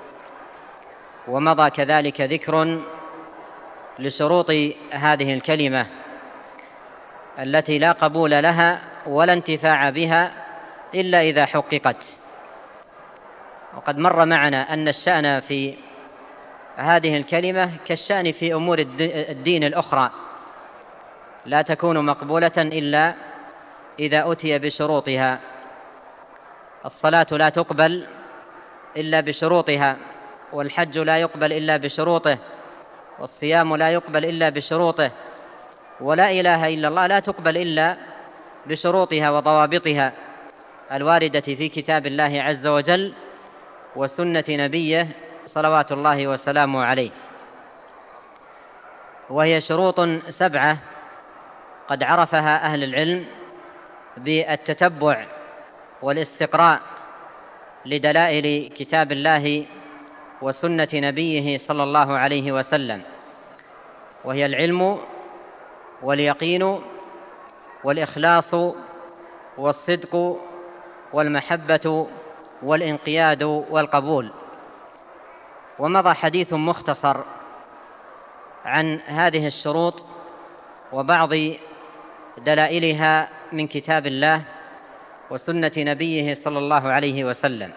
Speaker 1: ومضى كذلك ذكر لشروط هذه الكلمة التي لا قبول لها ولا انتفاع بها إلا إذا حققت. وقد مر معنا أن الشأن في هذه الكلمة كالشأن في أمور الدين الأخرى، لا تكون مقبولة إلا إذا أتي بشروطها. الصلاة لا تقبل إلا بشروطها، والحج لا يقبل إلا بشروطه، والصيام لا يقبل إلا بشروطه، ولا إله إلا الله لا تقبل إلا بشروطها وضوابطها الواردة في كتاب الله عز وجل وسنة نبيه صلوات الله وسلامه عليه. وهي شروط 7 قد عرفها أهل العلم بالتتبع والاستقراء لدلائل كتاب الله وسنة نبيه صلى الله عليه وسلم، وهي العلم واليقين والإخلاص والصدق والمحبة والانقياد والقبول. ومضى حديث مختصر عن هذه الشروط وبعض دلائلها من كتاب الله وسنة نبيه صلى الله عليه وسلم.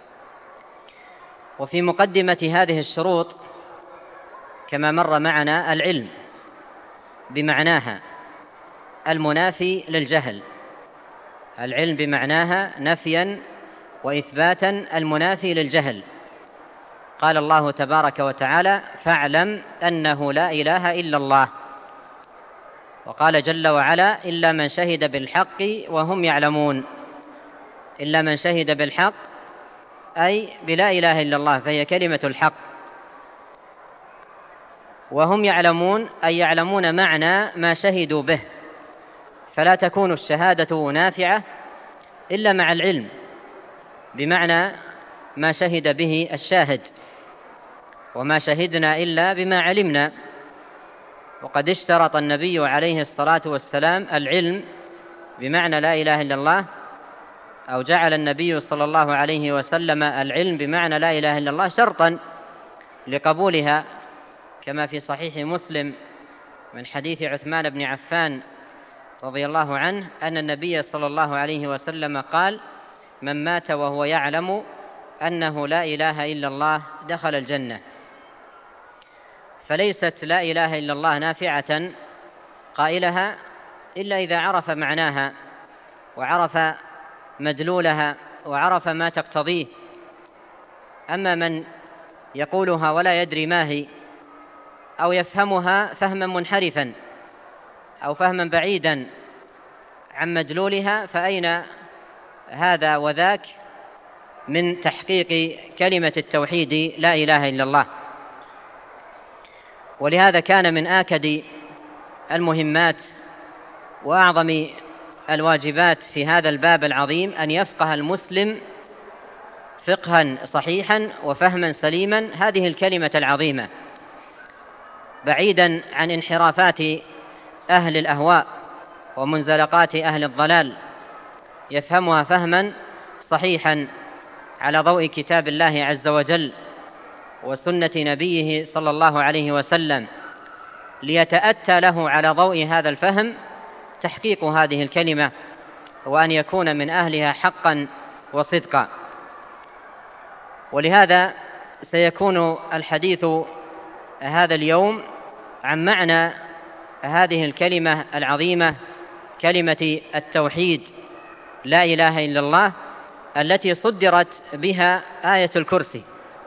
Speaker 1: وفي مقدمة هذه الشروط كما مر معنا العلم بمعناها المنافي للجهل، العلم بمعناها نفيا وإثباتا المنافي للجهل. قال الله تبارك وتعالى: فاعلم أنه لا إله إلا الله. وقال جل وعلا: إلا من شهد بالحق وهم يعلمون. إلا من شهد بالحق أي بلا إله إلا الله، فهي كلمة الحق. وهم يعلمون أي يعلمون معنى ما شهدوا به، فلا تكون الشهادة نافعة إلا مع العلم بمعنى ما شهد به الشاهد، وما شهدنا إلا بما علمنا. وقد اشترط النبي عليه الصلاة والسلام العلم بمعنى لا إله إلا الله، أو جعل النبي صلى الله عليه وسلم العلم بمعنى لا إله إلا الله شرطا لقبولها، كما في صحيح مسلم من حديث عثمان بن عفان رضي الله عنه أن النبي صلى الله عليه وسلم قال: من مات وهو يعلم أنه لا إله إلا الله دخل الجنة. فليست لا إله إلا الله نافعة قائلها إلا إذا عرف معناها وعرف مدلولها وعرف ما تقتضيه. أما من يقولها ولا يدري ما هي، أو يفهمها فهما منحرفا أو فهما بعيدا عن مدلولها، فأين هذا وذاك من تحقيق كلمة التوحيد لا إله إلا الله؟ ولهذا كان من آكد المهمات وأعظم الواجبات في هذا الباب العظيم أن يفقه المسلم فقها صحيحا وفهما سليما هذه الكلمة العظيمة، بعيدا عن انحرافات أهل الأهواء ومنزلقات أهل الضلال، يفهمها فهما صحيحا على ضوء كتاب الله عز وجل وسنة نبيه صلى الله عليه وسلم، ليتأتى له على ضوء هذا الفهم تحقيق هذه الكلمة وأن يكون من أهلها حقا وصدقا. ولهذا سيكون الحديث هذا اليوم عن معنى هذه الكلمة العظيمة، كلمة التوحيد، لا إله إلا الله، التي صدرت بها آية الكرسي.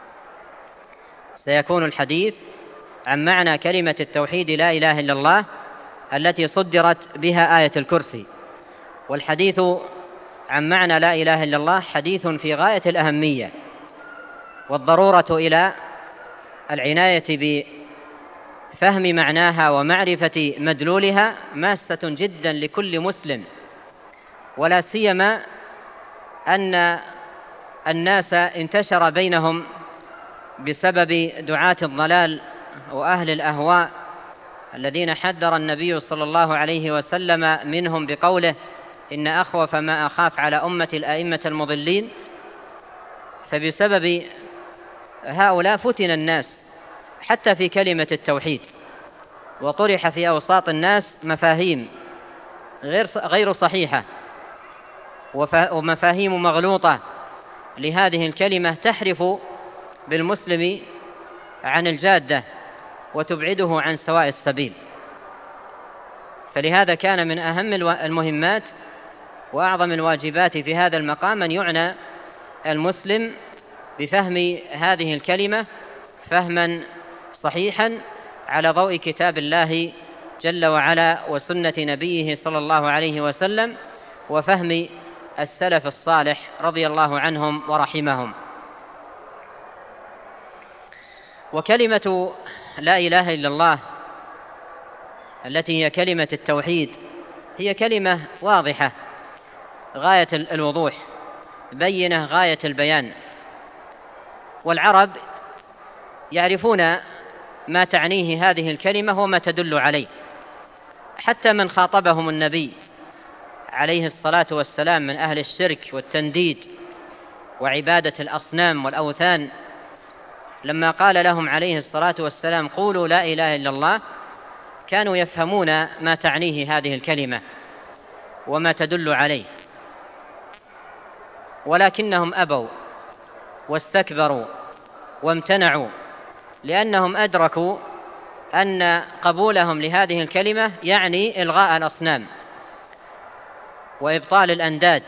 Speaker 1: سيكون الحديث عن معنى كلمة التوحيد لا إله إلا الله التي صدرت بها آية الكرسي. والحديث عن معنى لا إله إلا الله حديث في غاية الأهمية، والضرورة إلى العناية بفهم معناها ومعرفة مدلولها ماسة جدا لكل مسلم، ولا سيما أن الناس انتشر بينهم بسبب دعاة الضلال وأهل الأهواء الذين حذر النبي صلى الله عليه وسلم منهم بقوله: إن أخوف ما أخاف على أمة الأئمة المضلين. فبسبب هؤلاء فتن الناس حتى في كلمة التوحيد، وطرح في أوساط الناس مفاهيم غير صحيحة ومفاهيم مغلوطة لهذه الكلمة تحرف بالمسلم عن الجادة وتبعده عن سواء السبيل. فلهذا كان من أهم المهمات وأعظم الواجبات في هذا المقام أن يعنى المسلم بفهم هذه الكلمة فهما صحيحا على ضوء كتاب الله جل وعلا وسنة نبيه صلى الله عليه وسلم، وفهم السلف الصالح رضي الله عنهم ورحمهم. وكلمة لا إله إلا الله التي هي كلمة التوحيد هي كلمة واضحة غاية الوضوح، بينة غاية البيان، والعرب يعرفون ما تعنيه هذه الكلمة وما تدل عليه. حتى من خاطبهم النبي عليه الصلاة والسلام من أهل الشرك والتنديد وعبادة الأصنام والأوثان، لما قال لهم عليه الصلاة والسلام: قولوا لا إله إلا الله، كانوا يفهمون ما تعنيه هذه الكلمة وما تدل عليه، ولكنهم أبوا واستكبروا وامتنعوا، لأنهم أدركوا أن قبولهم لهذه الكلمة يعني إلغاء الأصنام وإبطال الأنداد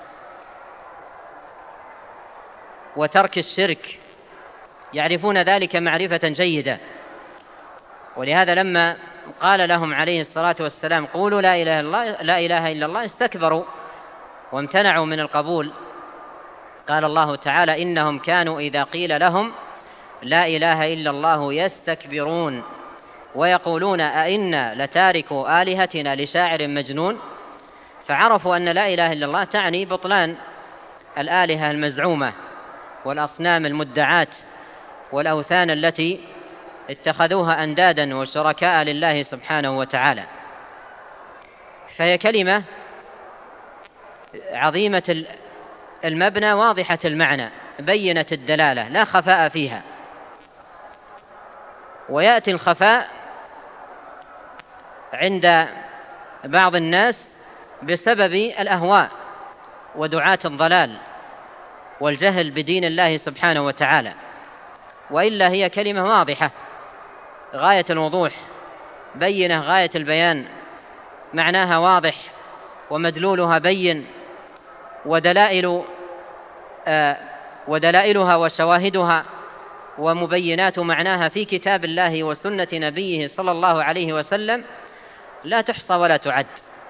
Speaker 1: وترك الشرك، يعرفون ذلك معرفة جيدة. ولهذا لما قال لهم عليه الصلاة والسلام: قولوا لا إله إلا الله، استكبروا وامتنعوا من القبول. قال الله تعالى: إنهم كانوا إذا قيل لهم لا إله إلا الله يستكبرون ويقولون أئنا لتاركوا آلهتنا لشاعر مجنون. فعرفوا أن لا إله إلا الله تعني بطلان الآلهة المزعومة والأصنام المدعاة والأوثان التي اتخذوها أندادا وشركاء لله سبحانه وتعالى. فهي كلمة عظيمة المبنى واضحة المعنى بينة الدلالة لا خفاء فيها. ويأتي الخفاء عند بعض الناس بسبب الأهواء ودعاة الضلال والجهل بدين الله سبحانه وتعالى، وإلا هي كلمة واضحة غاية الوضوح، بينة غاية البيان، معناها واضح ومدلولها بين، ودلائلها وشواهدها ومبينات معناها في كتاب الله وسنة نبيه صلى الله عليه وسلم لا تحصى ولا تعد.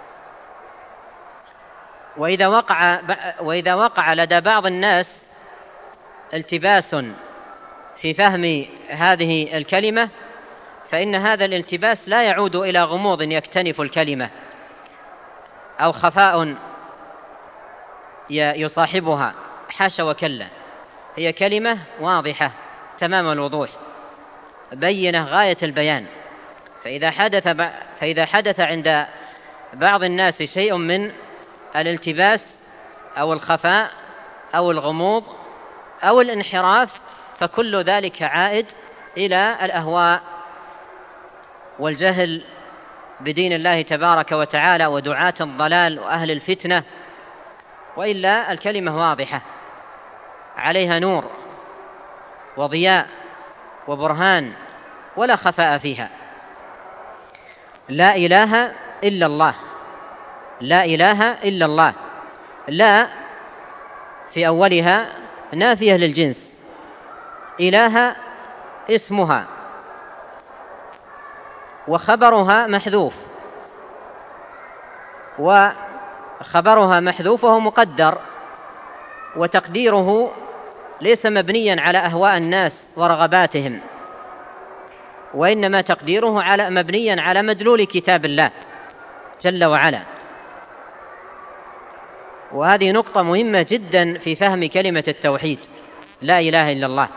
Speaker 1: وإذا وقع لدى بعض الناس التباس في فهم هذه الكلمة، فإن هذا الالتباس لا يعود إلى غموض يكتنف الكلمة، أو خفاء يصاحبها، حاشا وكلا، هي كلمة واضحة تمام الوضوح بينة غاية البيان. فإذا حدث عند بعض الناس شيء من الالتباس أو الخفاء أو الغموض أو الانحراف فكل ذلك عائد إلى الأهواء والجهل بدين الله تبارك وتعالى ودعاة الضلال وأهل الفتنة. وإلا الكلمة واضحة عليها نور وضياء وبرهان ولا خفاء فيها. لا إله إلا الله، لا إله إلا الله. لا في أولها نافية للجنس، إله اسمها وخبرها محذوف، وخبرها محذوف وهو مقدر، وتقديره ليس مبنيا على أهواء الناس ورغباتهم، وإنما تقديره مبنيا على مدلول كتاب الله جل وعلا. وهذه نقطة مهمة جدا في فهم كلمة التوحيد لا إله إلا الله.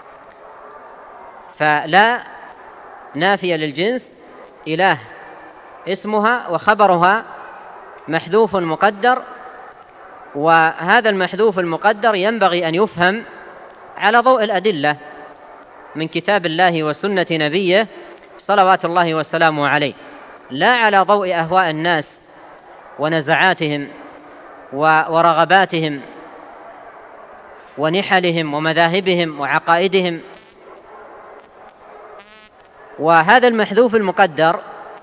Speaker 1: فلا نافية للجنس، إله اسمها وخبرها محذوف مقدر، وهذا المحذوف المقدر ينبغي أن يفهم على ضوء الأدلة من كتاب الله وسنة نبيه صلوات الله وسلامه عليه، لا على ضوء أهواء الناس ونزعاتهم ورغباتهم ونحلهم ومذاهبهم وعقائدهم. وهذا المحذوف المقدر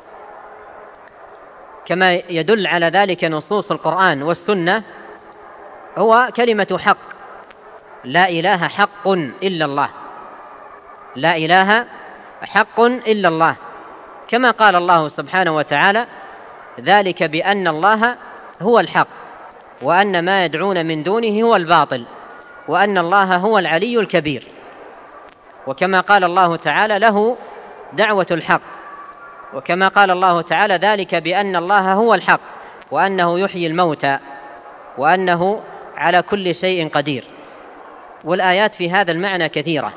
Speaker 1: كما يدل على ذلك نصوص القرآن والسنة هو كلمة حق، لا إله حق إلا الله، لا إله حق إلا الله، كما قال الله سبحانه وتعالى: ذلك بأن الله هو الحق وأن ما يدعون من دونه هو الباطل وأن الله هو العلي الكبير. وكما قال الله تعالى: له دعوة الحق. وكما قال الله تعالى: ذلك بأن الله هو الحق وأنه يحيي الموتى وأنه على كل شيء قدير. والآيات في هذا المعنى كثيرة.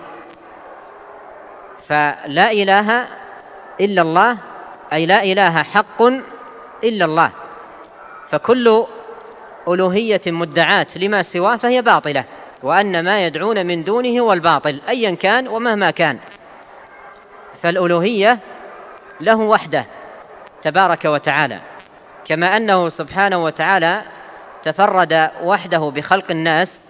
Speaker 1: فلا إله إلا الله أي لا إله حق إلا الله، فكل ألوهية مدعاة لما سواه فهي باطلة، وأن ما يدعون من دونه هو الباطل أيا كان ومهما كان. فالألوهية له وحده تبارك وتعالى، كما أنه سبحانه وتعالى تفرد وحده بخلق الناس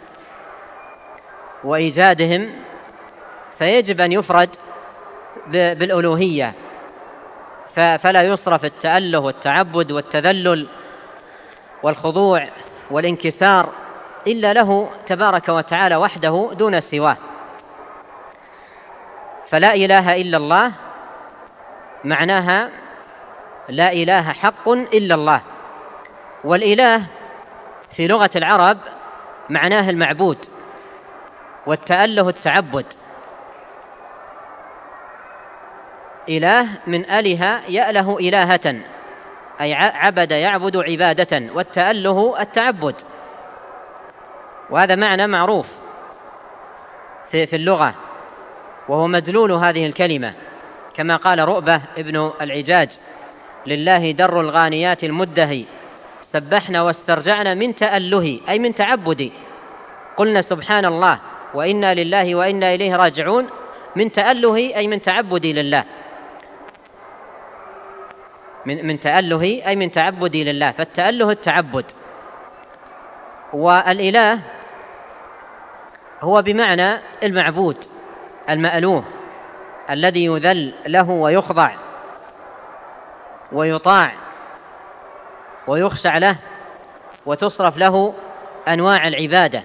Speaker 1: وإيجادهم، فيجب أن يفرد بالألوهية، فلا يصرف التأله والتعبد والتذلل والخضوع والانكسار إلا له تبارك وتعالى وحده دون سواه. فلا إله إلا الله معناها لا إله حق إلا الله. والإله في لغة العرب معناه المعبود، والتأله التعبد. إله من أله يأله إلهة، أي عبد يعبد عبادة، والتأله التعبد. وهذا معنى معروف في اللغة، وهو مدلول هذه الكلمة، كما قال رؤبة ابن العجاج: لله در الغانيات المدهي سبحنا واسترجعنا من تأله، أي من تعبدي، قلنا سبحان الله وإنا لله وإنا إليه راجعون، من تأله أي من تعبدي لله، من تأله أي من تعبدي لله. فالتأله التعبد. والإله هو بمعنى المعبود المألوه الذي يذل له ويخضع ويطاع ويخشع له وتصرف له أنواع العبادة.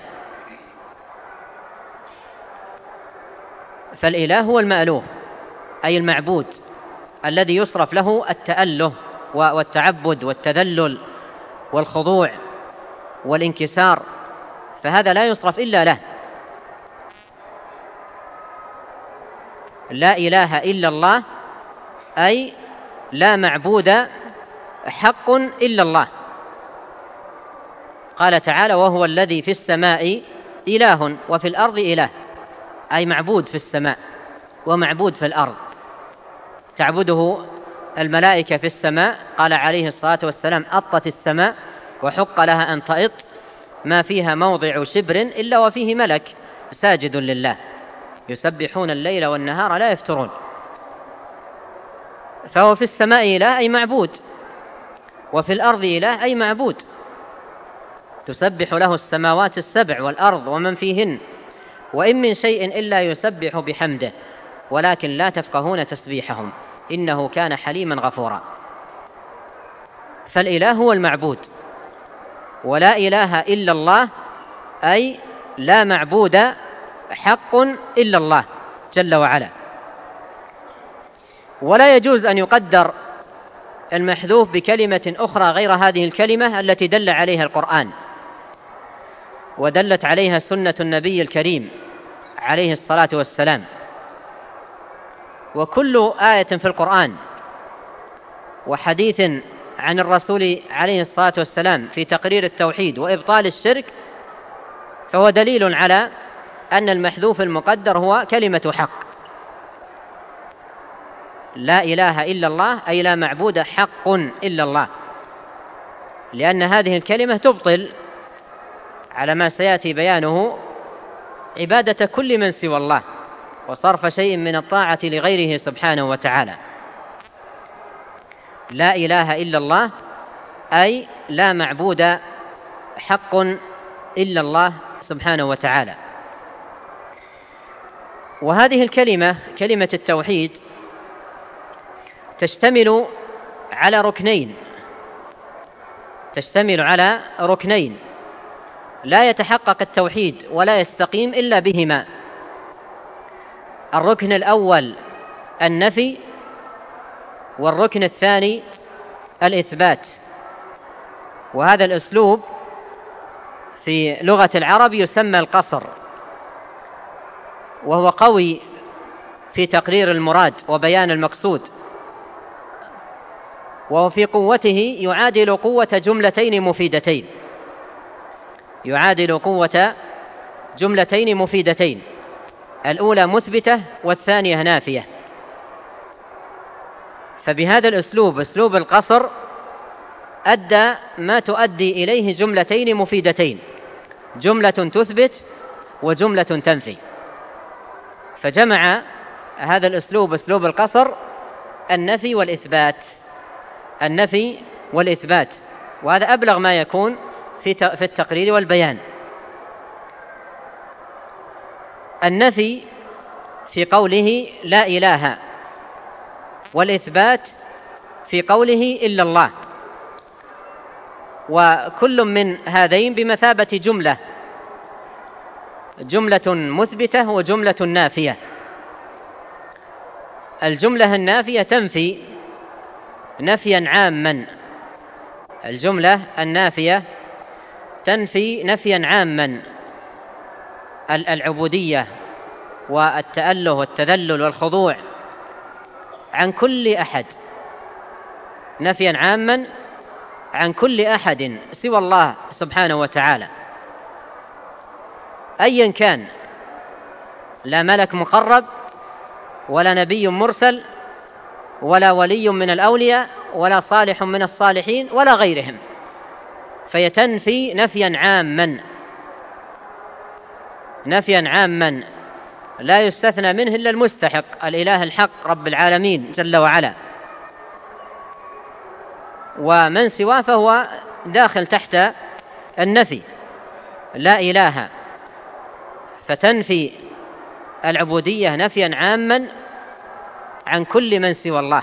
Speaker 1: فالإله هو المألوه أي المعبود الذي يصرف له التأله والتعبد والتذلل والخضوع والانكسار، فهذا لا يصرف إلا له. لا إله إلا الله أي لا معبود حق إلا الله، قال تعالى: وهو الذي في السماء إله وفي الأرض إله، أي معبود في السماء ومعبود في الأرض. تعبده الملائكة في السماء، قال عليه الصلاة والسلام: أطت السماء وحق لها أن تئط، ما فيها موضع شبر إلا وفيه ملك ساجد لله، يسبحون الليل والنهار لا يفترون. فهو في السماء إله أي معبود، وفي الأرض إله أي معبود، تسبح له السماوات السبع والأرض ومن فيهن، وإن من شيء إلا يسبح بحمده ولكن لا تفقهون تسبيحهم إنه كان حليما غفورا. فالإله هو المعبود، ولا إله إلا الله أي لا معبود حق إلا الله جل وعلا. ولا يجوز أن يقدر المحذوف بكلمة أخرى غير هذه الكلمة التي دل عليها القرآن ودلت عليها سنة النبي الكريم عليه الصلاة والسلام. وكل آية في القرآن وحديث عن الرسول عليه الصلاة والسلام في تقرير التوحيد وإبطال الشرك فهو دليل على أن المحذوف المقدر هو كلمة حق. لا إله إلا الله أي لا معبود حق إلا الله، لأن هذه الكلمة تبطل على ما سيأتي بيانه عبادة كل من سوى الله وصرف شيء من الطاعة لغيره سبحانه وتعالى. لا إله إلا الله أي لا معبود حق إلا الله سبحانه وتعالى. وهذه الكلمة كلمة التوحيد تشتمل على ركنين لا يتحقق التوحيد ولا يستقيم إلا بهما. الركن الأول النفي، والركن الثاني الإثبات. وهذا الأسلوب في لغة العرب يسمى القصر، وهو قوي في تقرير المراد وبيان المقصود، وفي قوته يعادل قوة جملتين مفيدتين، الأولى مثبتة والثانية نافية. فبهذا الأسلوب، أسلوب القصر، أدى ما تؤدي إليه جملتين مفيدتين، جملة تثبت وجملة تنفي. فجمع هذا الأسلوب، أسلوب القصر، النفي والإثبات، وهذا أبلغ ما يكون في التقرير والبيان. النفي في قوله لا إله، والإثبات في قوله إلا الله، وكل من هذين بمثابة جملة مثبتة وجملة نافية. الجملة النافية تنفي نفيا عاما، الجملة النافية تنفي نفيا عاما العبودية والتأله والتذلل والخضوع عن كل أحد، نفيا عاما عن كل أحد سوى الله سبحانه وتعالى أيا كان، لا ملك مقرب ولا نبي مرسل ولا ولي من الأولياء ولا صالح من الصالحين ولا غيرهم، فيتنفي نفيا عاما لا يستثنى منه إلا المستحق، الإله الحق رب العالمين جل وعلا، ومن سواه فهو داخل تحت النفي. لا إله فتنفي العبودية نفيا عاما عن كل من سوى الله.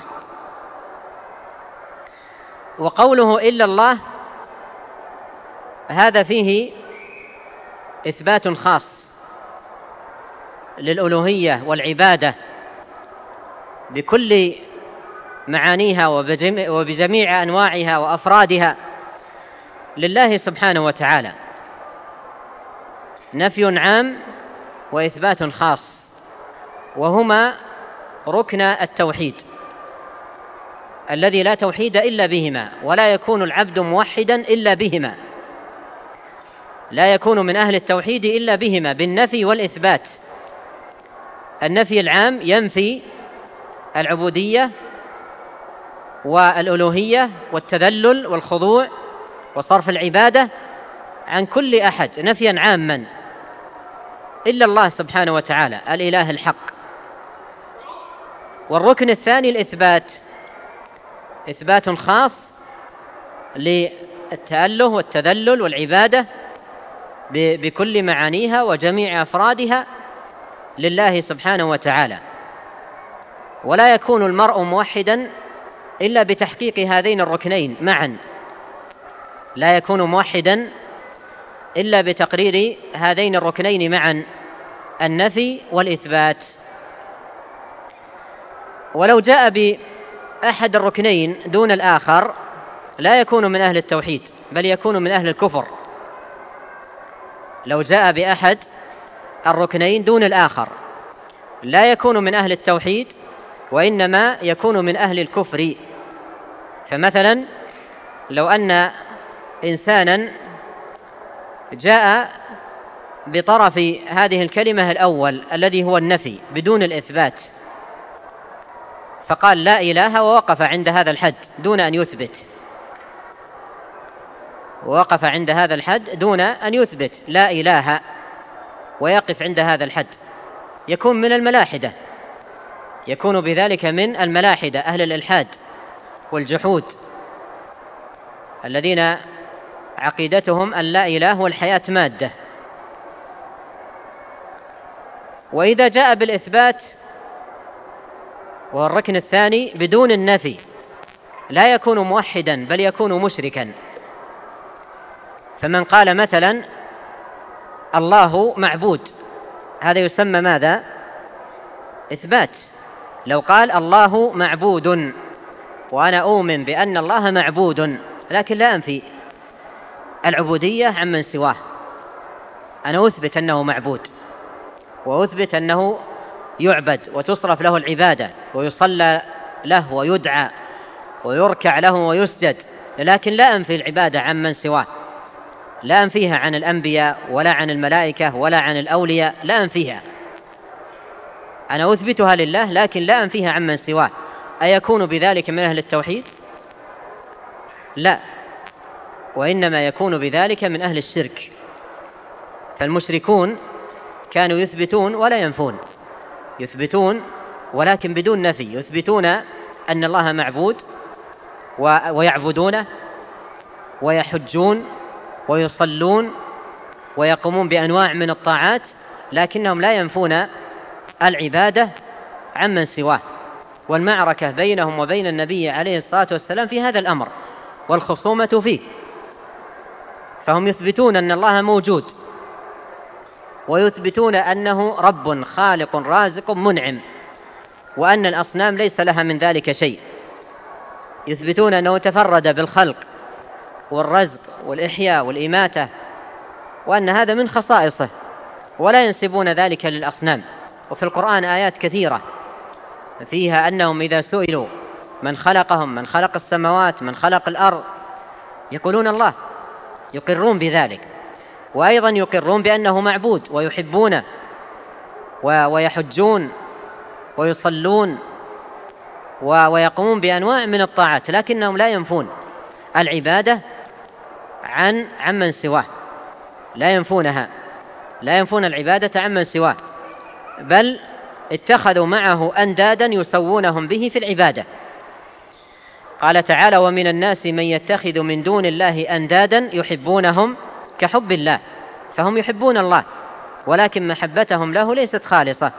Speaker 1: وقوله إلا الله هذا فيه إثبات خاص للألوهية والعبادة بكل معانيها وبجميع أنواعها وأفرادها لله سبحانه وتعالى، نفي عام وإثبات خاص، وهما ركن التوحيد الذي لا توحيد إلا بهما، ولا يكون العبد موحدا إلا بهما. لا يكون من أهل التوحيد إلا بهما، بالنفي والإثبات. النفي العام ينفي العبودية والألوهية والتذلل والخضوع وصرف العبادة عن كل أحد نفيا عاما إلا الله سبحانه وتعالى الإله الحق. والركن الثاني الإثبات، إثبات خاص للتأله والتذلل والعبادة بكل معانيها وجميع أفرادها لله سبحانه وتعالى. ولا يكون المرء موحدا إلا بتحقيق هذين الركنين معا، لا يكون موحدا إلا بتقرير هذين الركنين معا، النفي والإثبات. ولو جاء بأحد الركنين دون الآخر لا يكون من أهل التوحيد، بل يكون من أهل الكفر. لو جاء بأحد الركنين دون الآخر لا يكون من أهل التوحيد، وإنما يكون من أهل الكفر. فمثلا لو أن إنسانا جاء بطرف هذه الكلمة الأول الذي هو النفي بدون الإثبات، فقال لا إله ووقف عند هذا الحد دون أن يثبت، ووقف عند هذا الحد دون أن يثبت لا إله، ويقف عند هذا الحد، يكون من الملاحدة، يكون بذلك من الملاحدة أهل الإلحاد والجحود الذين عقيدتهم أن لا إله والحياة مادة. وإذا جاء بالإثبات والركن الثاني بدون النفي لا يكون موحدا بل يكون مشركا. فمن قال مثلا الله معبود، هذا يسمى ماذا؟ إثبات. لو قال الله معبود وأنا أؤمن بأن الله معبود لكن لا أنفي العبودية عمن سواه، أنا أثبت أنه معبود وأثبت أنه يعبد وتصرف له العبادة ويصلى له ويدعى ويركع له ويسجد، لكن لا أنفي العبادة عمن سواه، لا أنفيها عن الأنبياء ولا عن الملائكة ولا عن الأولياء، لا أنفيها، أنا أثبتها لله لكن لا أنفيها عمن سواه. أيكون بذلك من أهل التوحيد؟ لا، وإنما يكون بذلك من أهل الشرك. فالمشركون كانوا يثبتون ولا ينفون، يثبتون ولكن بدون نفي، يثبتون أن الله معبود ويعبدونه ويحجون ويصلون ويقومون بأنواع من الطاعات، لكنهم لا ينفون العبادة عمن سواه. والمعركة بينهم وبين النبي عليه الصلاة والسلام في هذا الأمر والخصومة فيه، فهم يثبتون أن الله موجود ويثبتون أنه رب خالق رازق منعم، وأن الأصنام ليس لها من ذلك شيء، يثبتون أنه تفرد بالخلق والرزق والإحياء والإماتة، وأن هذا من خصائصه، ولا ينسبون ذلك للأصنام. وفي القرآن آيات كثيرة فيها أنهم إذا سئلوا من خلقهم، من خلق السماوات، من خلق الأرض، يقولون الله، يقرون بذلك، وأيضا يقرون بأنه معبود ويحبونه ويحجون ويصلون ويقومون بأنواع من الطاعات، لكنهم لا ينفون العبادة عمن سواه، لا ينفونها، لا ينفون العبادة عمن سواه، بل اتخذوا معه أندادا يسوونهم به في العبادة. قال تعالى ومن الناس من يتخذ من دون الله أندادا يحبونهم كحب الله، فهم يحبون الله ولكن محبتهم له ليست خالصة،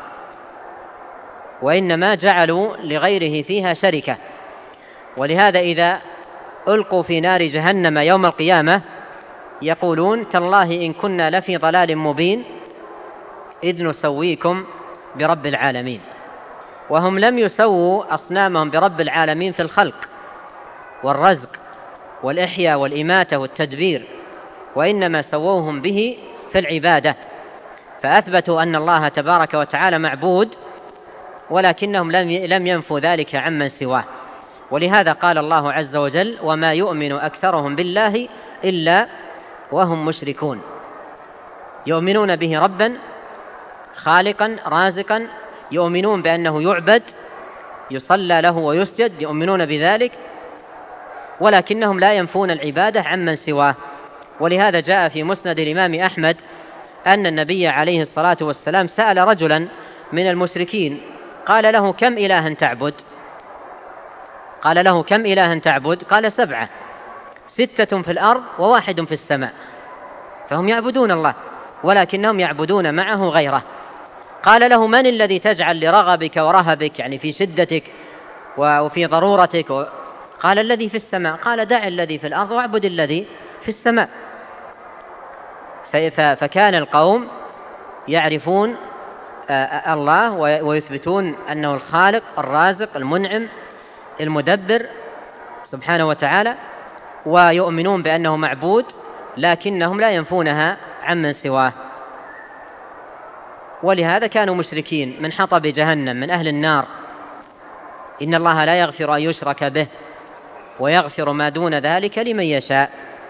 Speaker 1: وإنما جعلوا لغيره فيها شركة. ولهذا إذا ألقوا في نار جهنم يوم القيامة يقولون تالله إن كنا لفي ضلال مبين إذ نسويكم برب العالمين. وهم لم يسووا أصنامهم برب العالمين في الخلق والرزق والإحياء والإماتة والتدبير، وإنما سووهم به في العبادة، فأثبتوا أن الله تبارك وتعالى معبود، ولكنهم لم ينفوا ذلك عمن سواه. ولهذا قال الله عز وجل وما يؤمن أكثرهم بالله إلا وهم مشركون. يؤمنون به ربا خالقا رازقا، يؤمنون بأنه يعبد يصلى له ويسجد، يؤمنون بذلك، ولكنهم لا ينفون العبادة عمن سواه. ولهذا جاء في مسند الإمام أحمد أن النبي عليه الصلاة والسلام سأل رجلا من المشركين قال له: كم إلها تعبد؟ قال له: كم إلها تعبد؟ قال: 7، 6 في الأرض و1 في السماء. فهم يعبدون الله ولكنهم يعبدون معه غيره. قال له: من الذي تجعل لرغبك ورهبك، يعني في شدتك وفي ضرورتك؟ قال: الذي في السماء. قال: دع الذي في الأرض واعبد الذي في السماء. فكان القوم يعرفون الله ويثبتون أنه الخالق الرازق المنعم المدبر سبحانه وتعالى، ويؤمنون بأنه معبود، لكنهم لا ينفونها عمن سواه. ولهذا كانوا مشركين من حطب جهنم، من أهل النار. إن الله لا يغفر أن يشرك به ويغفر ما دون ذلك لمن يشاء.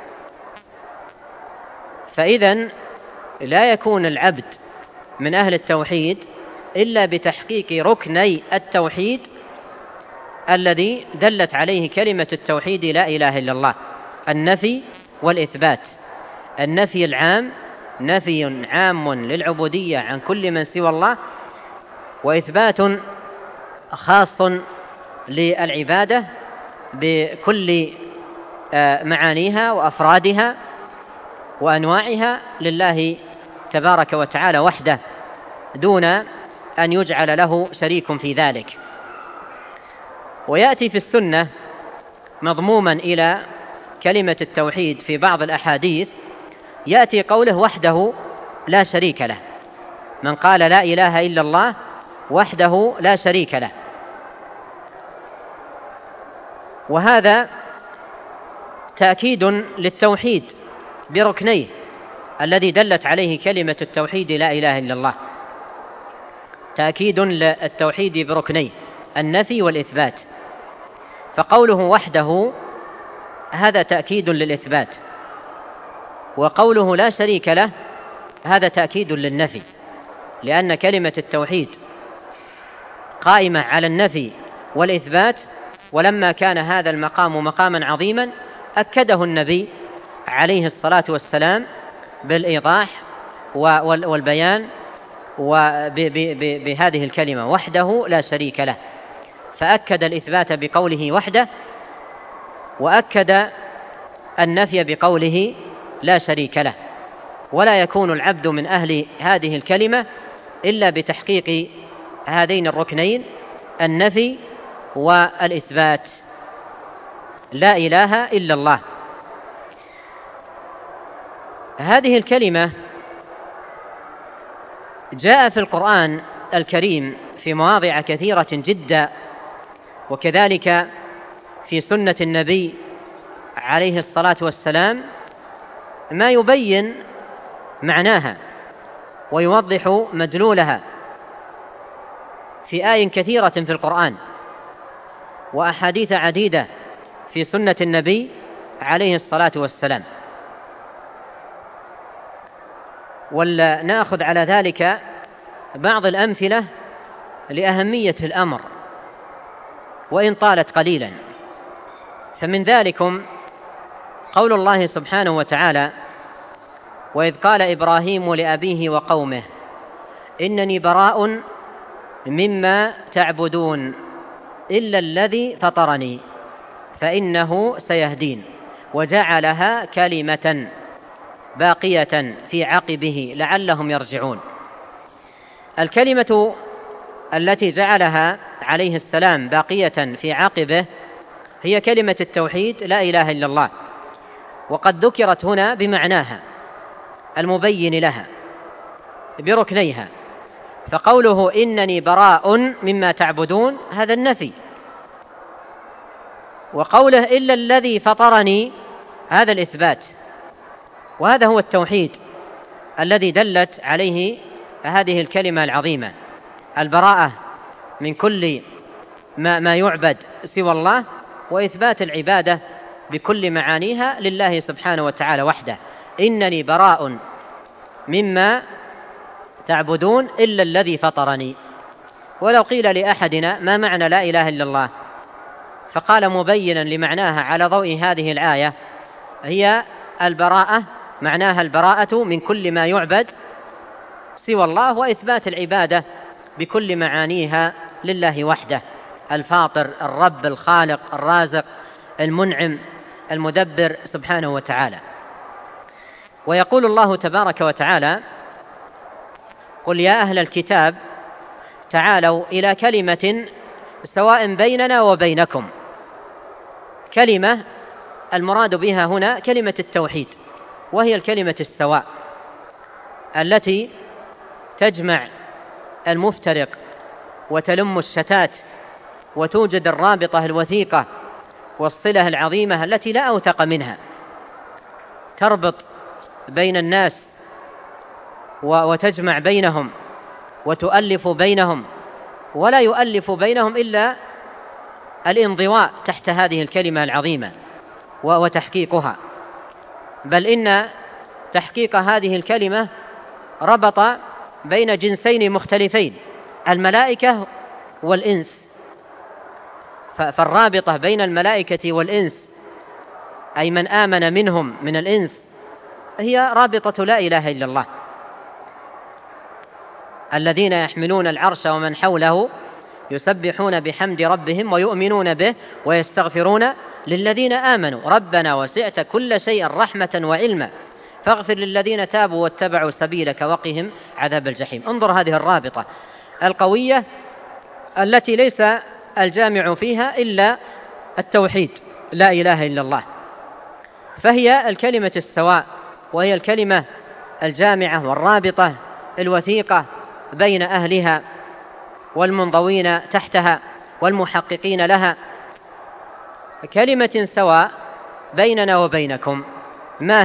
Speaker 1: فإذن لا يكون العبد من أهل التوحيد إلا بتحقيق ركني التوحيد الذي دلت عليه كلمة التوحيد لا إله إلا الله: النفي والإثبات. النفي العام، نفي عام للعبودية عن كل من سوى الله، وإثبات خاص للعبادة بكل معانيها وأفرادها وأنواعها لله تبارك وتعالى وحده، دون أن يجعل له شريك في ذلك. ويأتي في السنة مضموما إلى كلمة التوحيد في بعض الأحاديث، يأتي قوله: وحده لا شريك له. من قال لا إله إلا الله وحده لا شريك له. وهذا تأكيد للتوحيد بركنيه الذي دلت عليه كلمة التوحيد لا إله إلا الله، تأكيد للتوحيد بركنيه النفي والإثبات. فقوله وحده هذا تأكيد للإثبات، وقوله لا شريك له هذا تأكيد للنفي، لأن كلمة التوحيد قائمة على النفي والإثبات. ولما كان هذا المقام مقاما عظيما أكده النبي عليه الصلاة والسلام بالإيضاح والبيان بهذه الكلمة: وحده لا شريك له. فأكد الإثبات بقوله وحده، وأكد النفي بقوله لا شريك له. ولا يكون العبد من أهل هذه الكلمة إلا بتحقيق هذين الركنين: النفي والإثبات. لا إله إلا الله. هذه الكلمة جاء في القرآن الكريم في مواضع كثيرة جدا، وكذلك في سنة النبي عليه الصلاة والسلام ما يبين معناها ويوضح مدلولها في آي كثيرة في القرآن، وأحاديث عديدة في سنة النبي عليه الصلاة والسلام. ولنأخذ على ذلك بعض الأمثلة لأهمية الأمر وإن طالت قليلا. فمن ذلكم قول الله سبحانه وتعالى: وإذ قال إبراهيم لأبيه وقومه إنني براء مما تعبدون إلا الذي فطرني فإنه سيهدين وجعلها كلمة باقية في عقبه لعلهم يرجعون. الكلمة التي جعلها عليه السلام باقية في عقبه هي كلمة التوحيد لا إله إلا الله، وقد ذكرت هنا بمعناها المبين لها بركنيها. فقوله إنني براء مما تعبدون هذا النفي، وقوله إلا الذي فطرني هذا الإثبات. وهذا هو التوحيد الذي دلت عليه هذه الكلمة العظيمة: البراءة من كل ما يعبد سوى الله، وإثبات العبادة بكل معانيها لله سبحانه وتعالى وحده. إنني براء مما تعبدون إلا الذي فطرني. ولو قيل لأحدنا ما معنى لا إله إلا الله، فقال مبينا لمعناها على ضوء هذه الآية: هي البراءة، معناها البراءة من كل ما يعبد سوى الله، وإثبات العبادة بكل معانيها لله وحده، الفاطر، الرب، الخالق، الرازق، المنعم، المدبر سبحانه وتعالى. ويقول الله تبارك وتعالى: قل يا أهل الكتاب تعالوا إلى كلمة سواء بيننا وبينكم. كلمة المراد بها هنا كلمة التوحيد، وهي الكلمة السواء التي تجمع المفترق وتلم الشتات، وتوجد الرابطة الوثيقة والصلة العظيمة التي لا أوثق منها، تربط بين الناس وتجمع بينهم وتؤلف بينهم، ولا يؤلف بينهم إلا الانضواء تحت هذه الكلمة العظيمة وتحقيقها. بل إن تحقيق هذه الكلمة ربط بين جنسين مختلفين، الملائكة والإنس. فالرابطة بين الملائكة والإنس، أي من آمن منهم من الإنس، هي رابطة لا إله إلا الله. الذين يحملون العرش ومن حوله يسبحون بحمد ربهم ويؤمنون به ويستغفرون للذين آمنوا ربنا وسعت كل شيء رحمة وعلما فاغفر للذين تابوا واتبعوا سبيلك وقهم عذاب الجحيم. انظر هذه الرابطة القوية التي ليس الجامع فيها إلا التوحيد، لا إله إلا الله. فهي الكلمة السواء، وهي الكلمة الجامعة والرابطة الوثيقة بين أهلها والمنضوين تحتها والمحققين لها. كلمة سواء بيننا وبينكم ما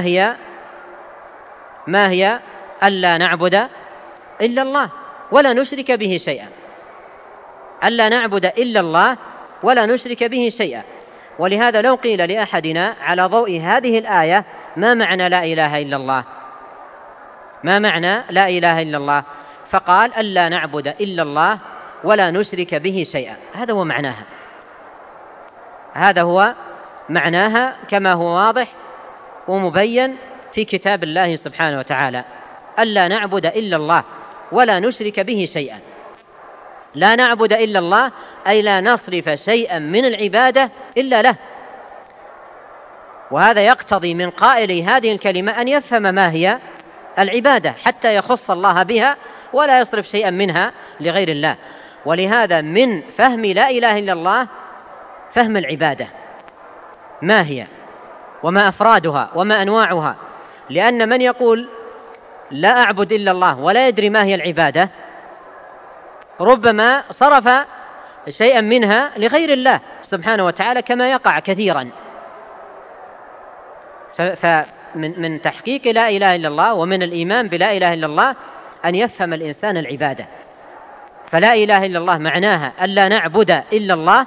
Speaker 1: هي؟ ألا نعبد إلا الله ولا نشرك به شيئا. ألا نعبد إلا الله ولا نشرك به شيئا. ولهذا لو قيل لأحدنا على ضوء هذه الآية ما معنى لا إله إلا الله، ما معنى لا إله إلا الله، فقال ألا نعبد إلا الله ولا نشرك به شيئا، هذا هو معناها، هذا هو معناها كما هو واضح ومبين في كتاب الله سبحانه وتعالى. ألا نعبد إلا الله ولا نشرك به شيئا. لا نعبد إلا الله أي لا نصرف شيئا من العبادة إلا له. وهذا يقتضي من قائل هذه الكلمة أن يفهم ما هي العبادة حتى يخص الله بها ولا يصرف شيئا منها لغير الله. ولهذا من فهم لا إله إلا الله فهم العبادة ما هي وما أفرادها وما أنواعها. لأن من يقول لا أعبد إلا الله ولا يدري ما هي العبادة ربما صرف شيئا منها لغير الله سبحانه وتعالى كما يقع كثيرا. فمن تحقيق لا إله إلا الله ومن الإيمان بلا إله إلا الله أن يفهم الإنسان العبادة. فلا إله إلا الله معناها ألا نعبد إلا الله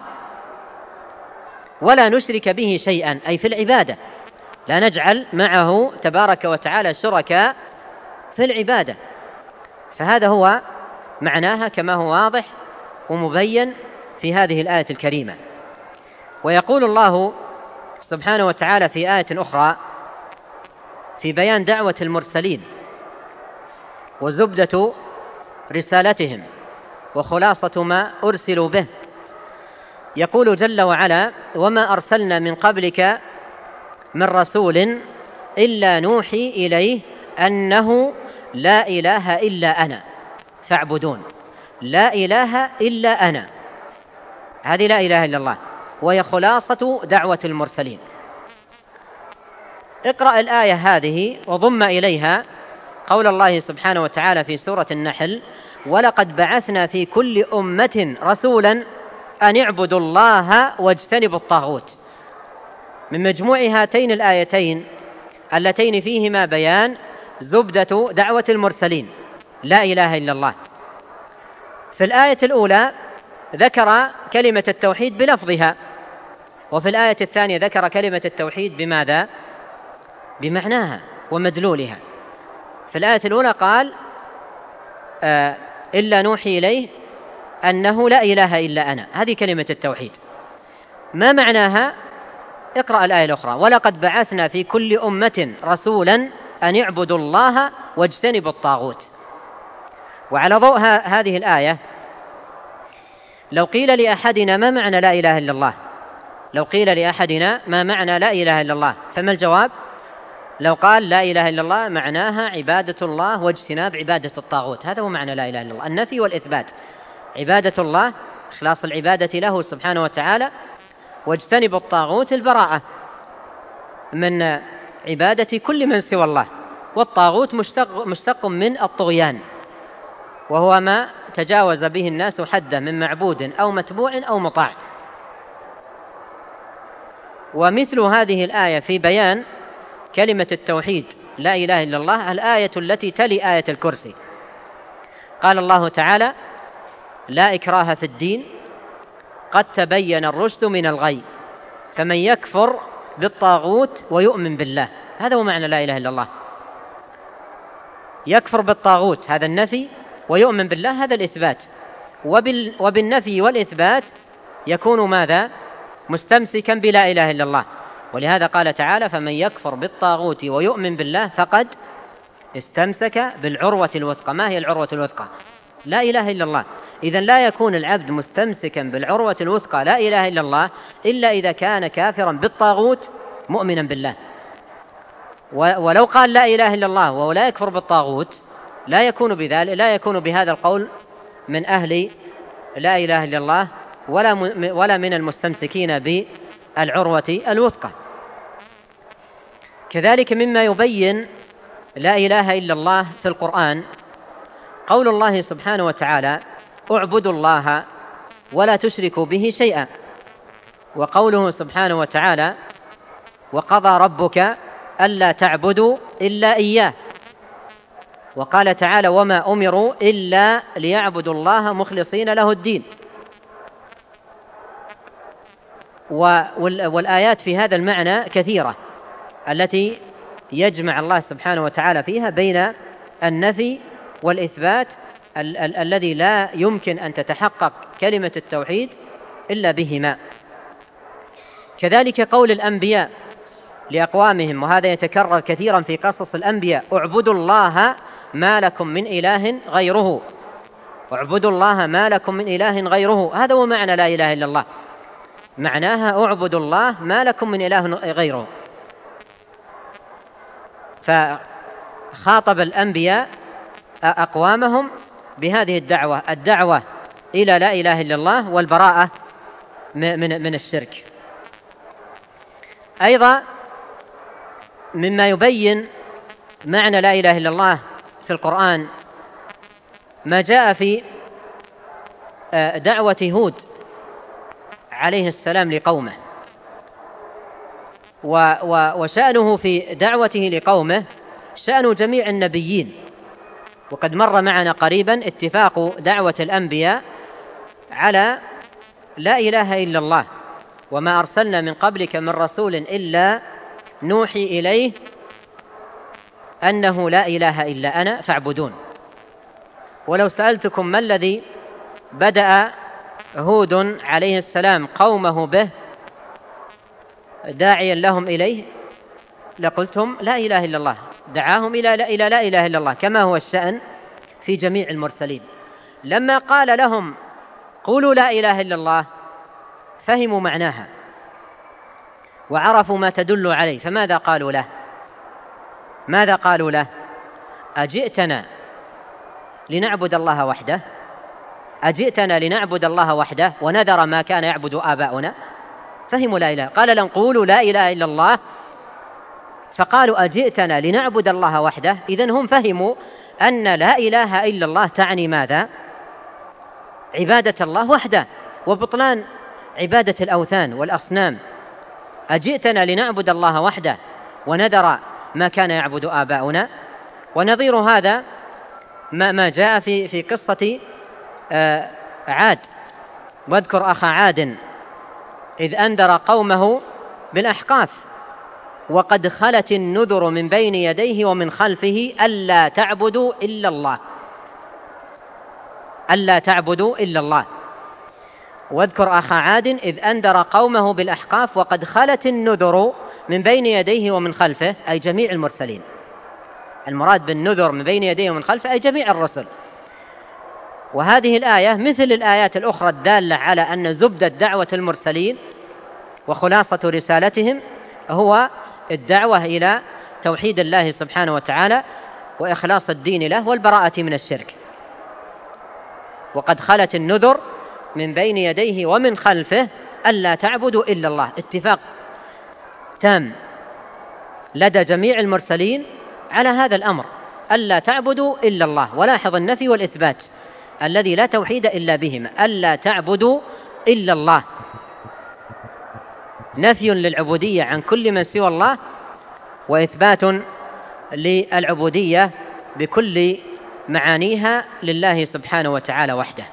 Speaker 1: ولا نشرك به شيئا، أي في العبادة لا نجعل معه تبارك وتعالى شركاء في العبادة. فهذا هو معناها كما هو واضح ومبين في هذه الآية الكريمة. ويقول الله سبحانه وتعالى في آية أخرى في بيان دعوة المرسلين وزبدة رسالتهم وخلاصة ما أرسلوا به، يقول جل وعلا: وما أرسلنا من قبلك من رسول إلا نوحي إليه أنه لا إله إلا أنا فاعبدون. لا إله إلا أنا، هذه لا إله إلا الله، وهي خلاصة دعوة المرسلين. اقرأ الآية هذه وضم إليها قول الله سبحانه وتعالى في سورة النحل: ولقد بعثنا في كل أمة رسولا أن اعبدوا الله واجتنبوا الطاغوت. من مجموع هاتين الآيتين اللتين فيهما بيان زبدة دعوة المرسلين لا إله إلا الله. في الآية الأولى ذكر كلمة التوحيد بلفظها، وفي الآية الثانية ذكر كلمة التوحيد بماذا؟ بمعناها ومدلولها. في الآية الأولى قال إلا نوحي إليه أنه لا إله إلا أنا، هذه كلمة التوحيد. ما معناها؟ اقرأ الآية الأخرى: ولقد بعثنا في كل أمة رسولا أن يعبدوا الله واجتنبوا الطاغوت. وعلى ضوء هذه الآية لو قيل لأحدنا ما معنى لا إله إلا الله، لو قيل لأحدنا ما معنى لا إله إلا الله، فما الجواب؟ لو قال لا إله إلا الله معناها عبادة الله واجتناب عبادة الطاغوت، هذا هو معنى لا إله إلا الله، النفي والإثبات. عبادة الله إخلاص العبادة له سبحانه وتعالى، واجتنب الطاغوت البراءة من عبادة كل من سوى الله. والطاغوت مشتق من الطغيان، وهو ما تجاوز به الناس حده من معبود أو متبوع أو مطاع. ومثل هذه الآية في بيان كلمة التوحيد لا إله إلا الله الآية التي تلي آية الكرسي. قال الله تعالى: لا إكراه في الدين قد تبين الرشد من الغي فمن يكفر بالطاغوت ويؤمن بالله. هذا هو معنى لا إله إلا الله. يكفر بالطاغوت هذا النفي، ويؤمن بالله هذا الإثبات. وبالنفي والإثبات يكون ماذا؟ مستمسكا بلا إله إلا الله. ولهذا قال تعالى: فمن يكفر بالطاغوت ويؤمن بالله فقد استمسك بالعروة الوثقى. ما هي العروة الوثقى؟ لا إله إلا الله. إذن لا يكون العبد مستمسكا بالعروة الوثقى لا إله إلا الله إلا إذا كان كافرا بالطاغوت مؤمنا بالله. ولو قال لا إله إلا الله وهو لا يكفر بالطاغوت لا يكون بذلك، لا يكون بهذا القول من أهل لا إله إلا الله ولا من المستمسكين بالعروة الوثقى. كذلك مما يبين لا إله إلا الله في القرآن قول الله سبحانه وتعالى: اعبدوا الله ولا تشركوا به شيئا. وقوله سبحانه وتعالى: وقضى ربك ألا تعبدوا إلا إياه. وقال تعالى: وما أمروا إلا ليعبدوا الله مخلصين له الدين. والآيات في هذا المعنى كثيرة التي يجمع الله سبحانه وتعالى فيها بين النفي والإثبات الذي لا يمكن أن تتحقق كلمة التوحيد إلا بهما. كذلك قول الأنبياء لأقوامهم، وهذا يتكرر كثيرا في قصص الأنبياء: اعبدوا الله ما لكم من إله غيره. اعبدوا الله ما لكم من إله غيره، هذا هو معنى لا إله إلا الله، معناها اعبدوا الله ما لكم من إله غيره. فخاطب الأنبياء أقوامهم بهذه الدعوة إلى لا إله إلا الله والبراءة من الشرك. أيضا مما يبين معنى لا إله إلا الله في القرآن ما جاء في دعوة هود عليه السلام لقومه، وشأنه في دعوته لقومه شأن جميع النبيين. وقد مر معنا قريبا اتفاق دعوة الأنبياء على لا إله إلا الله: وما أرسلنا من قبلك من رسول إلا نوحي إليه أنه لا إله إلا أنا فاعبدون. ولو سألتكم ما الذي بدأ هود عليه السلام قومه به داعيا لهم إليه لقلتم لا إله إلا الله، دعاهم إلى لا إله إلا الله، كما هو الشأن في جميع المرسلين. لما قال لهم قولوا لا إله إلا الله فهموا معناها وعرفوا ما تدل عليه، فماذا قالوا له؟ ماذا قالوا له؟ أجئتنا لنعبد الله وحده؟ أجئتنا لنعبد الله وحده ونذر ما كان يعبد آباؤنا؟ فهموا لا إله. قال لهم قولوا لا إله إلا الله، فقالوا أجئتنا لنعبد الله وحده. إذن هم فهموا أن لا إله إلا الله تعني ماذا؟ عبادة الله وحده وبطلان عبادة الأوثان والأصنام. أجئتنا لنعبد الله وحده ونذر ما كان يعبد آباؤنا. ونظير هذا ما جاء في قصة عاد: واذكر أخا عاد إذ أنذر قومه بالأحقاف وقد خلت النذر من بين يديه ومن خلفه ألا تعبدوا إلا الله، ألا تعبدوا إلا الله. واذكر أخا عاد إذ أنذر قومه بالأحقاف وقد خلت النذر من بين يديه ومن خلفه، أي جميع المرسلين. المراد بالنذر من بين يديه ومن خلفه أي جميع الرسل. وهذه الآية مثل الآيات الأخرى الدالة على أن زبدة دعوة المرسلين وخلاصة رسالتهم هو الدعوة إلى توحيد الله سبحانه وتعالى وإخلاص الدين له والبراءة من الشرك. وقد خلت النذر من بين يديه ومن خلفه ألا تعبدوا إلا الله، اتفاق تام لدى جميع المرسلين على هذا الأمر، ألا تعبدوا إلا الله. ولاحظ النفي والإثبات الذي لا توحيد إلا بهما، ألا تعبدوا إلا الله، نفي للعبودية عن كل من سوى الله، وإثبات للعبودية بكل معانيها لله سبحانه وتعالى وحده.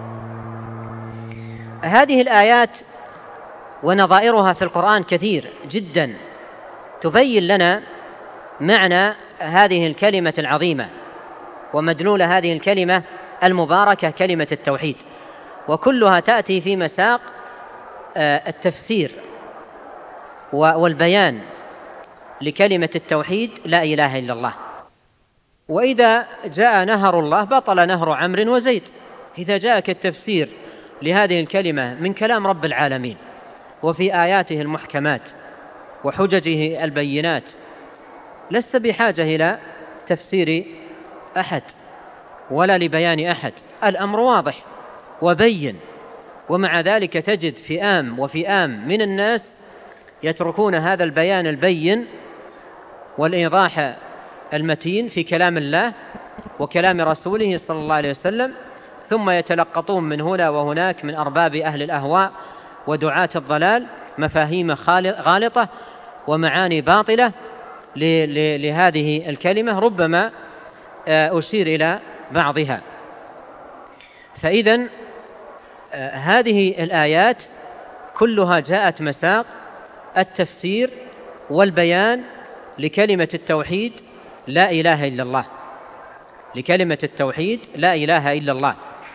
Speaker 1: هذه الآيات ونظائرها في القرآن كثير جدا تبين لنا معنى هذه الكلمة العظيمة ومدلول هذه الكلمة المباركة كلمة التوحيد، وكلها تأتي في مساق التفسير والبيان لكلمة التوحيد لا إله إلا الله. وإذا جاء نهر الله بطل نهر عمرو وزيد. إذا جاءك التفسير لهذه الكلمة من كلام رب العالمين وفي آياته المحكمات وحججه البينات لست بحاجة إلى تفسير أحد ولا لبيان أحد، الأمر واضح وبين. ومع ذلك تجد فئام وفئام من الناس يتركون هذا البيان البين والإيضاح المتين في كلام الله وكلام رسوله صلى الله عليه وسلم، ثم يتلقطون من هنا وهناك من أرباب أهل الأهواء ودعاة الضلال مفاهيم غالطة ومعاني باطلة لهذه الكلمة، ربما أشير إلى بعضها. فإذن هذه الآيات كلها جاءت مساق التفسير والبيان لكلمة التوحيد لا إله إلا الله، لكلمة التوحيد لا إله إلا الله.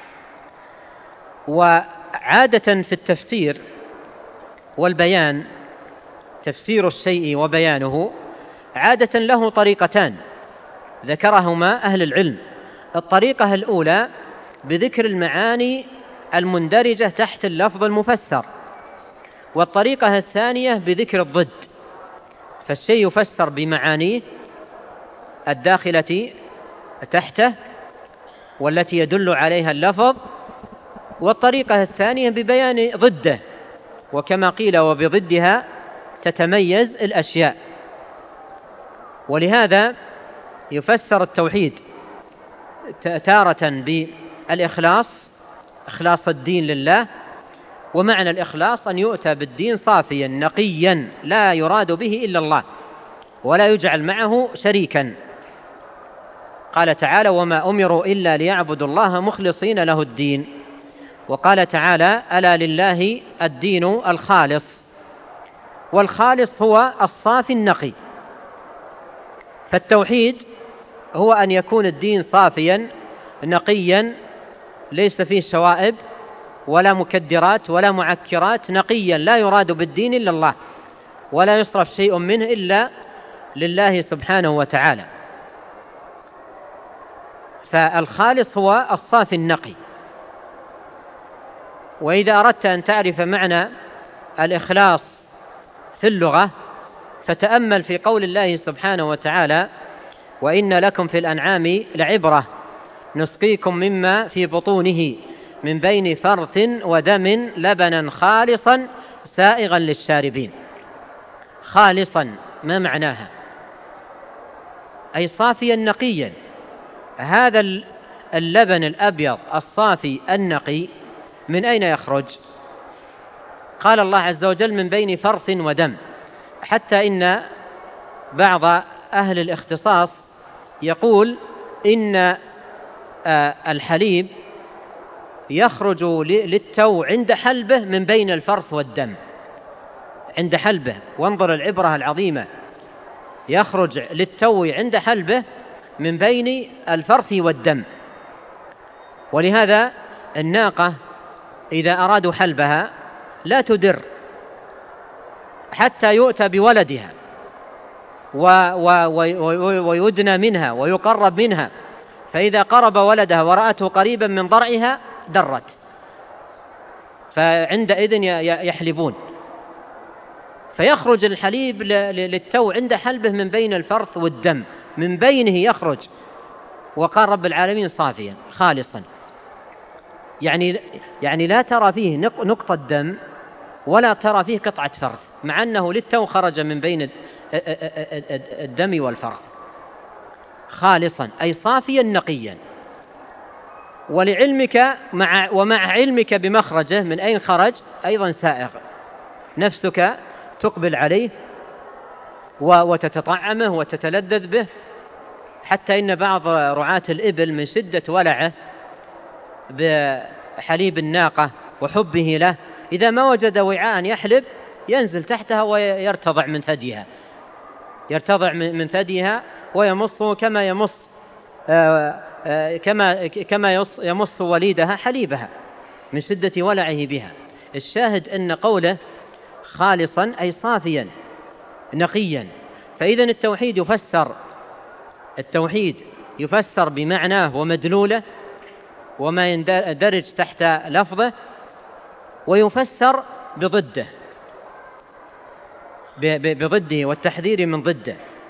Speaker 1: وعادة في التفسير والبيان، تفسير الشيء وبيانه عادة له طريقتان ذكرهما أهل العلم. الطريقة الأولى بذكر المعاني المندرجة تحت اللفظ المفسر، والطريقة الثانية بذكر الضد، فالشيء يفسر بمعانيه الداخلة تحته والتي يدل عليها اللفظ، والطريقة الثانية ببيان ضده، وكما قيل وبضدها تتميز الأشياء. ولهذا يفسر التوحيد تارة بالإخلاص، إخلاص الدين لله، ومعنى الإخلاص أن يؤتى بالدين صافيا نقيا لا يراد به إلا الله ولا يجعل معه شريكا. قال تعالى وما أمروا إلا ليعبدوا الله مخلصين له الدين. وقال تعالى ألا لله الدين الخالص، والخالص هو الصافي النقي. فالتوحيد هو أن يكون الدين صافيا نقيا ليس فيه شوائب ولا مكدرات ولا معكرات، نقيا لا يراد بالدين إلا الله ولا يصرف شيء منه إلا لله سبحانه وتعالى. فالخالص هو الصافي النقي. وإذا أردت أن تعرف معنى الإخلاص في اللغة فتأمل في قول الله سبحانه وتعالى وإن لكم في الأنعام لعبرة نسقيكم مما في بطونه من بين فرث ودم لبنا خالصا سائغا للشاربين. خالصا ما معناها؟ أي صافيا نقيا. هذا اللبن الأبيض الصافي النقي من أين يخرج؟ قال الله عز وجل من بين فرث ودم، حتى إن بعض أهل الاختصاص يقول إن الحليب يخرج للتو عند حلبه من بين الفرث والدم، عند حلبه. وانظر العبرة العظيمة يخرج للتو عند حلبه من بين الفرث والدم. ولهذا الناقة إذا أرادوا حلبها لا تدر حتى يؤتى بولدها ويدنى منها ويقرب منها، فإذا قرب ولدها ورأته قريبا من ضرعها درت، فعندئذ يحلبون، فيخرج الحليب للتو عند حلبه من بين الفرث والدم، من بينه يخرج، وقال رب العالمين صافيا خالصا، يعني لا ترى فيه نقطة دم ولا ترى فيه قطعة فرث، مع أنه للتو خرج من بين الدم والفرث خالصا، أي صافيا نقيا. ولعلمك ومع علمك بمخرجه من أين خرج أيضا سائغ، نفسك تقبل عليه وتتطعمه وتتلذذ به، حتى إن بعض رعاة الإبل من شدة ولعه بحليب الناقة وحبه له إذا ما وجد وعاء يحلب ينزل تحتها ويرتضع من ثديها ويمصه كما يمص وليدها حليبها من شدة ولعه بها. الشاهد أن قوله خالصا أي صافيا نقيا. فإذا التوحيد يفسر بمعناه ومدلوله وما يندرج تحت لفظه، ويفسر بضده والتحذير من ضده،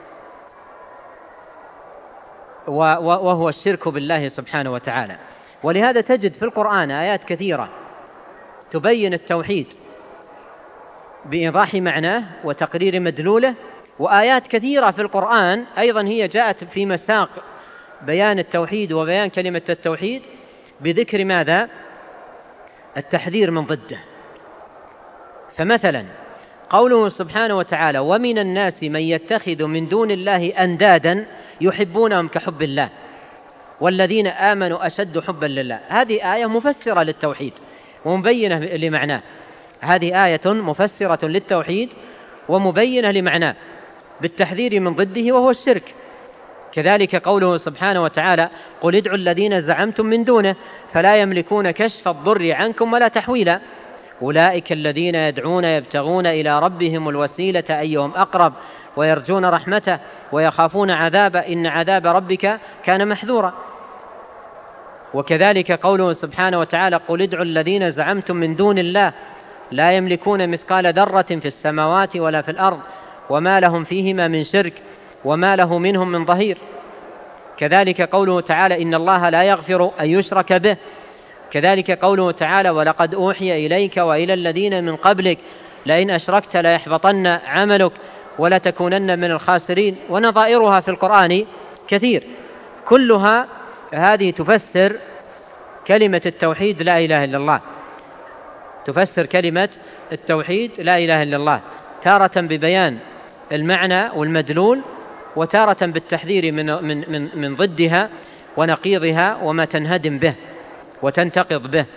Speaker 1: وهو الشرك بالله سبحانه وتعالى. ولهذا تجد في القرآن آيات كثيرة تبين التوحيد بإيضاح معناه وتقرير مدلوله، وآيات كثيرة في القرآن أيضا هي جاءت في مساق بيان التوحيد وبيان كلمة التوحيد بذكر ماذا؟ التحذير من ضده. فمثلا قوله سبحانه وتعالى ومن الناس من يتخذ من دون الله أندادا يحبونهم كحب الله والذين آمنوا أشد حبا لله. هذه آية مفسرة للتوحيد ومبينة لمعناه، هذه آية مفسرة للتوحيد ومبينة لمعناه بالتحذير من ضده وهو الشرك. كذلك قوله سبحانه وتعالى قل ادعوا الذين زعمتم من دونه فلا يملكون كشف الضر عنكم ولا تحويلا أولئك الذين يدعون يبتغون إلى ربهم الوسيلة أيهم أقرب ويرجون رحمته ويخافون عذابه إن عذاب ربك كان محذورا. وكذلك قوله سبحانه وتعالى قل ادعوا الذين زعمتم من دون الله لا يملكون مثقال ذرة في السماوات ولا في الأرض وما لهم فيهما من شرك وما له منهم من ظهير. كذلك قوله تعالى إن الله لا يغفر أن يشرك به. كذلك قوله تعالى ولقد أوحي إليك وإلى الذين من قبلك لئن أشركت ليحبطن عملك ولتكونن من الخاسرين. ونظائرها في القرآن كثير، كلها هذه تفسر كلمة التوحيد لا إله إلا الله، تفسر كلمة التوحيد لا إله إلا الله، تارة ببيان المعنى والمدلول، وتارة بالتحذير من ضدها ونقيضها وما تنهدم به وتنتقض به.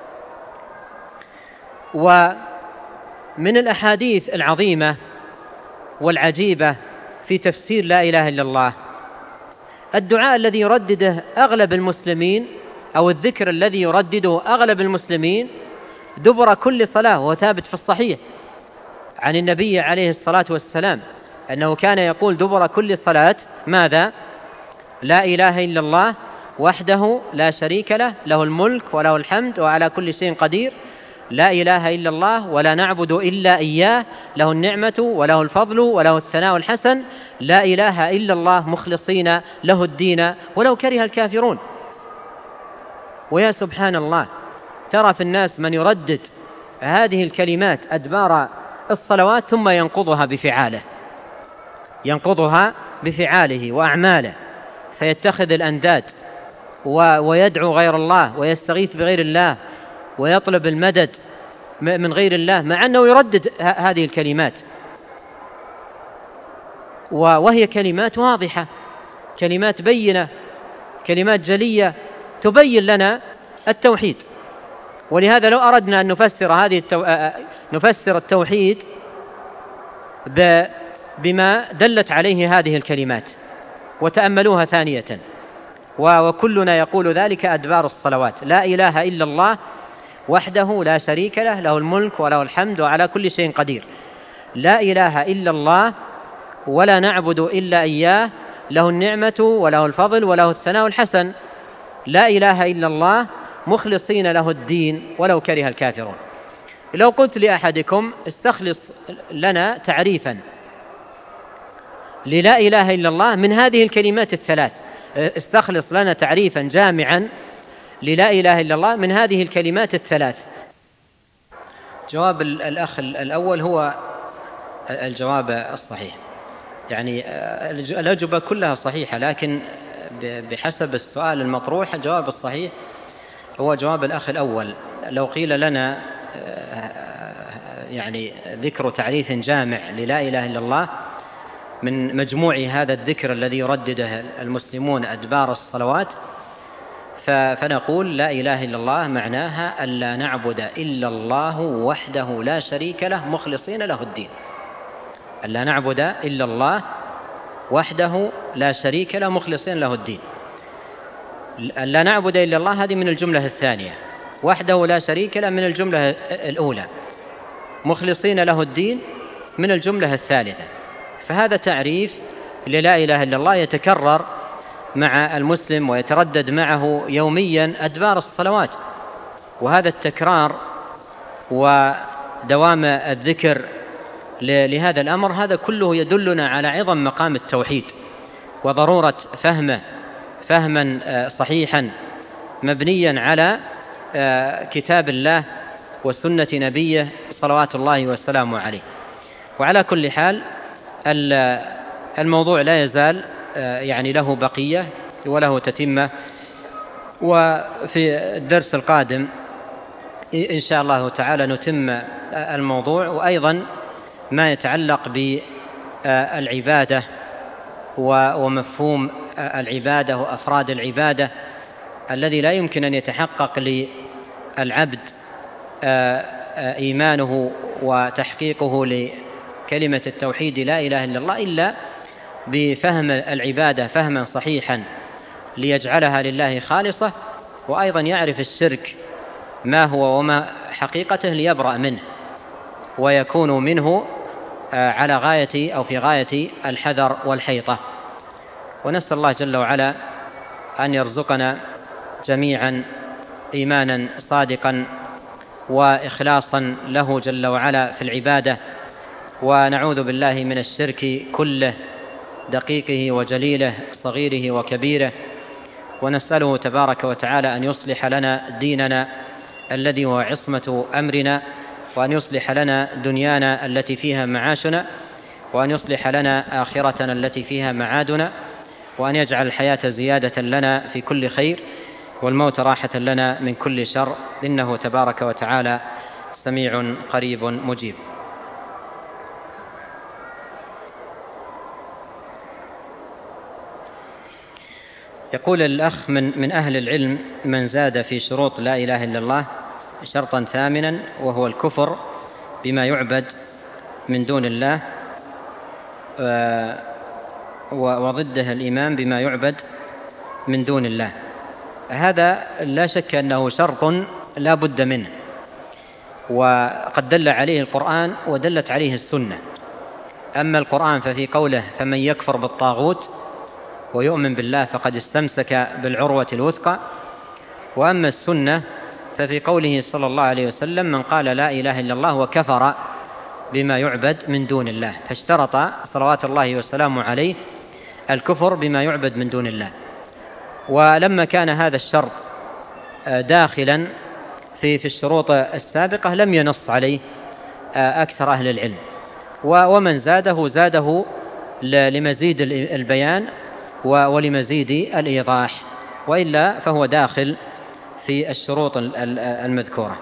Speaker 1: ومن الأحاديث العظيمة والعجيبة في تفسير لا إله إلا الله الدعاء الذي يردده أغلب المسلمين، أو الذكر الذي يردده أغلب المسلمين دبر كل صلاة، وهو ثابت في الصحيح عن النبي عليه الصلاة والسلام أنه كان يقول دبر كل صلاة ماذا؟ لا إله إلا الله وحده لا شريك له له الملك وله الحمد وعلى كل شيء قدير لا إله إلا الله ولا نعبد إلا إياه له النعمة وله الفضل وله الثناء الحسن لا إله إلا الله مخلصين له الدين ولو كره الكافرون. ويا سبحان الله ترى في الناس من يردد هذه الكلمات أدبار الصلوات ثم ينقضها بفعاله وأعماله، فيتخذ الأنداد ويدعو غير الله ويستغيث بغير الله ويطلب المدد من غير الله، مع أنه يردد هذه الكلمات، وهي كلمات واضحة، كلمات بينة، كلمات جلية تبين لنا التوحيد. ولهذا لو أردنا أن نفسر التوحيد بما دلت عليه هذه الكلمات، وتأملوها ثانية، وكلنا يقول ذلك أدبار الصلوات: لا إله إلا الله وحده لا شريك له، له الملك وله الحمد وعلى كل شيء قدير. لا إله إلا الله ولا نعبد إلا إياه، له النعمة وله الفضل وله الثناء الحسن. لا إله إلا الله مخلصين له الدين ولو كره الكافرون. لو قلت لأحدكم استخلص لنا تعريفا للا إله إلا الله من هذه الكلمات الثلاث، استخلص لنا تعريفا جامعا للا إله إلا الله من هذه الكلمات الثلاث، جواب الأخ الأول هو الجواب الصحيح. يعني الأجوبة كلها صحيحة، لكن بحسب السؤال المطروح الجواب الصحيح هو جواب الأخ الأول. لو قيل لنا يعني ذكر تعريف جامع للا إله إلا الله من مجموع هذا الذكر الذي يردده المسلمون أدبار الصلوات، فنقول: لا إله إلا الله معناها ألا نعبد إلا الله وحده لا شريك له مخلصين له الدين. ألا نعبد إلا الله وحده لا شريك له مخلصين له الدين. ألا نعبد إلا الله هذه من الجملة الثانية، وحده لا شريك له من الجملة الأولى، مخلصين له الدين من الجملة الثالثة. فهذا تعريف للا إله إلا الله يتكرر مع المسلم ويتردد معه يوميا أدبار الصلوات، وهذا التكرار ودوام الذكر لهذا الأمر هذا كله يدلنا على عظم مقام التوحيد وضرورة فهمه فهما صحيحا مبنيا على كتاب الله وسنة نبيه صلوات الله وسلامه عليه. وعلى كل حال الموضوع لا يزال يعني له بقية وله تتمة، وفي الدرس القادم إن شاء الله تعالى نتم الموضوع، وأيضا ما يتعلق بالعبادة ومفهوم العبادة وأفراد العبادة الذي لا يمكن أن يتحقق للعبد إيمانه وتحقيقه لكلمة التوحيد لا إله إلا الله إلا بفهم العبادة فهما صحيحا ليجعلها لله خالصة، وأيضا يعرف الشرك ما هو وما حقيقته ليبرأ منه ويكون منه على غاية أو في غاية الحذر والحيطة. ونسأل الله جل وعلا أن يرزقنا جميعا إيمانا صادقا وإخلاصا له جل وعلا في العبادة، ونعوذ بالله من الشرك كله دقيقه وجليله صغيره وكبيره، ونسأله تبارك وتعالى أن يصلح لنا ديننا الذي هو عصمة أمرنا، وأن يصلح لنا دنيانا التي فيها معاشنا، وأن يصلح لنا آخرتنا التي فيها معادنا، وأن يجعل الحياة زيادة لنا في كل خير والموت راحة لنا من كل شر، إنه تبارك وتعالى سميع قريب مجيب. يقول الأخ: من أهل العلم من زاد في شروط لا إله إلا الله شرطا ثامنا وهو الكفر بما يعبد من دون الله، وضده الإيمان بما يعبد من دون الله. هذا لا شك أنه شرط لا بد منه، وقد دل عليه القرآن ودلت عليه السنة. أما القرآن ففي قوله: فمن يكفر بالطاغوت ويؤمن بالله فقد استمسك بالعروة الوثقى. وأما السنة ففي قوله صلى الله عليه وسلم: من قال لا إله إلا الله وكفر بما يعبد من دون الله. فاشترط صلوات الله وسلامه عليه الكفر بما يعبد من دون الله. ولما كان هذا الشرط داخلا في الشروط السابقة لم ينص عليه أكثر أهل العلم، ومن زاده لمزيد البيان ولمزيد الإيضاح، وإلا فهو داخل في الشروط المذكورة.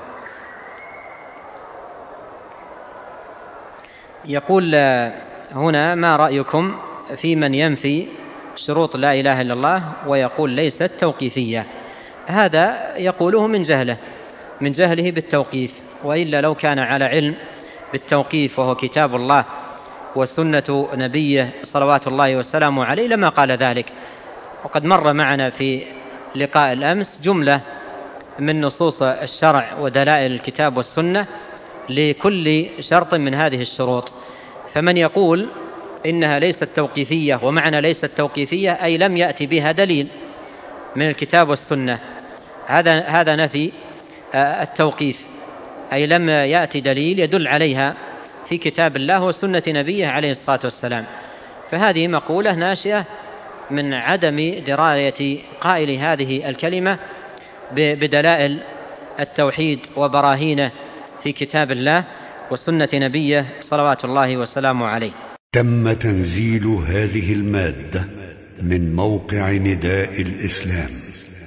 Speaker 1: يقول هنا: ما رأيكم في من ينفي شروط لا إله إلا الله ويقول ليست توقيفية؟ هذا يقوله من جهله بالتوقيف، وإلا لو كان على علم بالتوقيف وهو كتاب الله وسنة نبيه صلوات الله وسلامه عليه لما قال ذلك. وقد مر معنا في لقاء الأمس جملة من نصوص الشرع ودلائل الكتاب والسنة لكل شرط من هذه الشروط. فمن يقول إنها ليست توقيفية، ومعنى ليست توقيفية أي لم يأتي بها دليل من الكتاب والسنة، هذا نفي التوقيف، أي لم يأتي دليل يدل عليها في كتاب الله وسنة نبيه عليه الصلاة والسلام. فهذه مقولة ناشئة من عدم دراية قائل هذه الكلمة بدلائل التوحيد وبراهينه في كتاب الله وسنة نبيه صلوات الله وسلامه عليه.
Speaker 2: تم تنزيل هذه المادة من موقع نداء الإسلام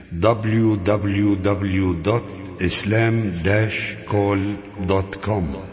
Speaker 2: www.islam-call.com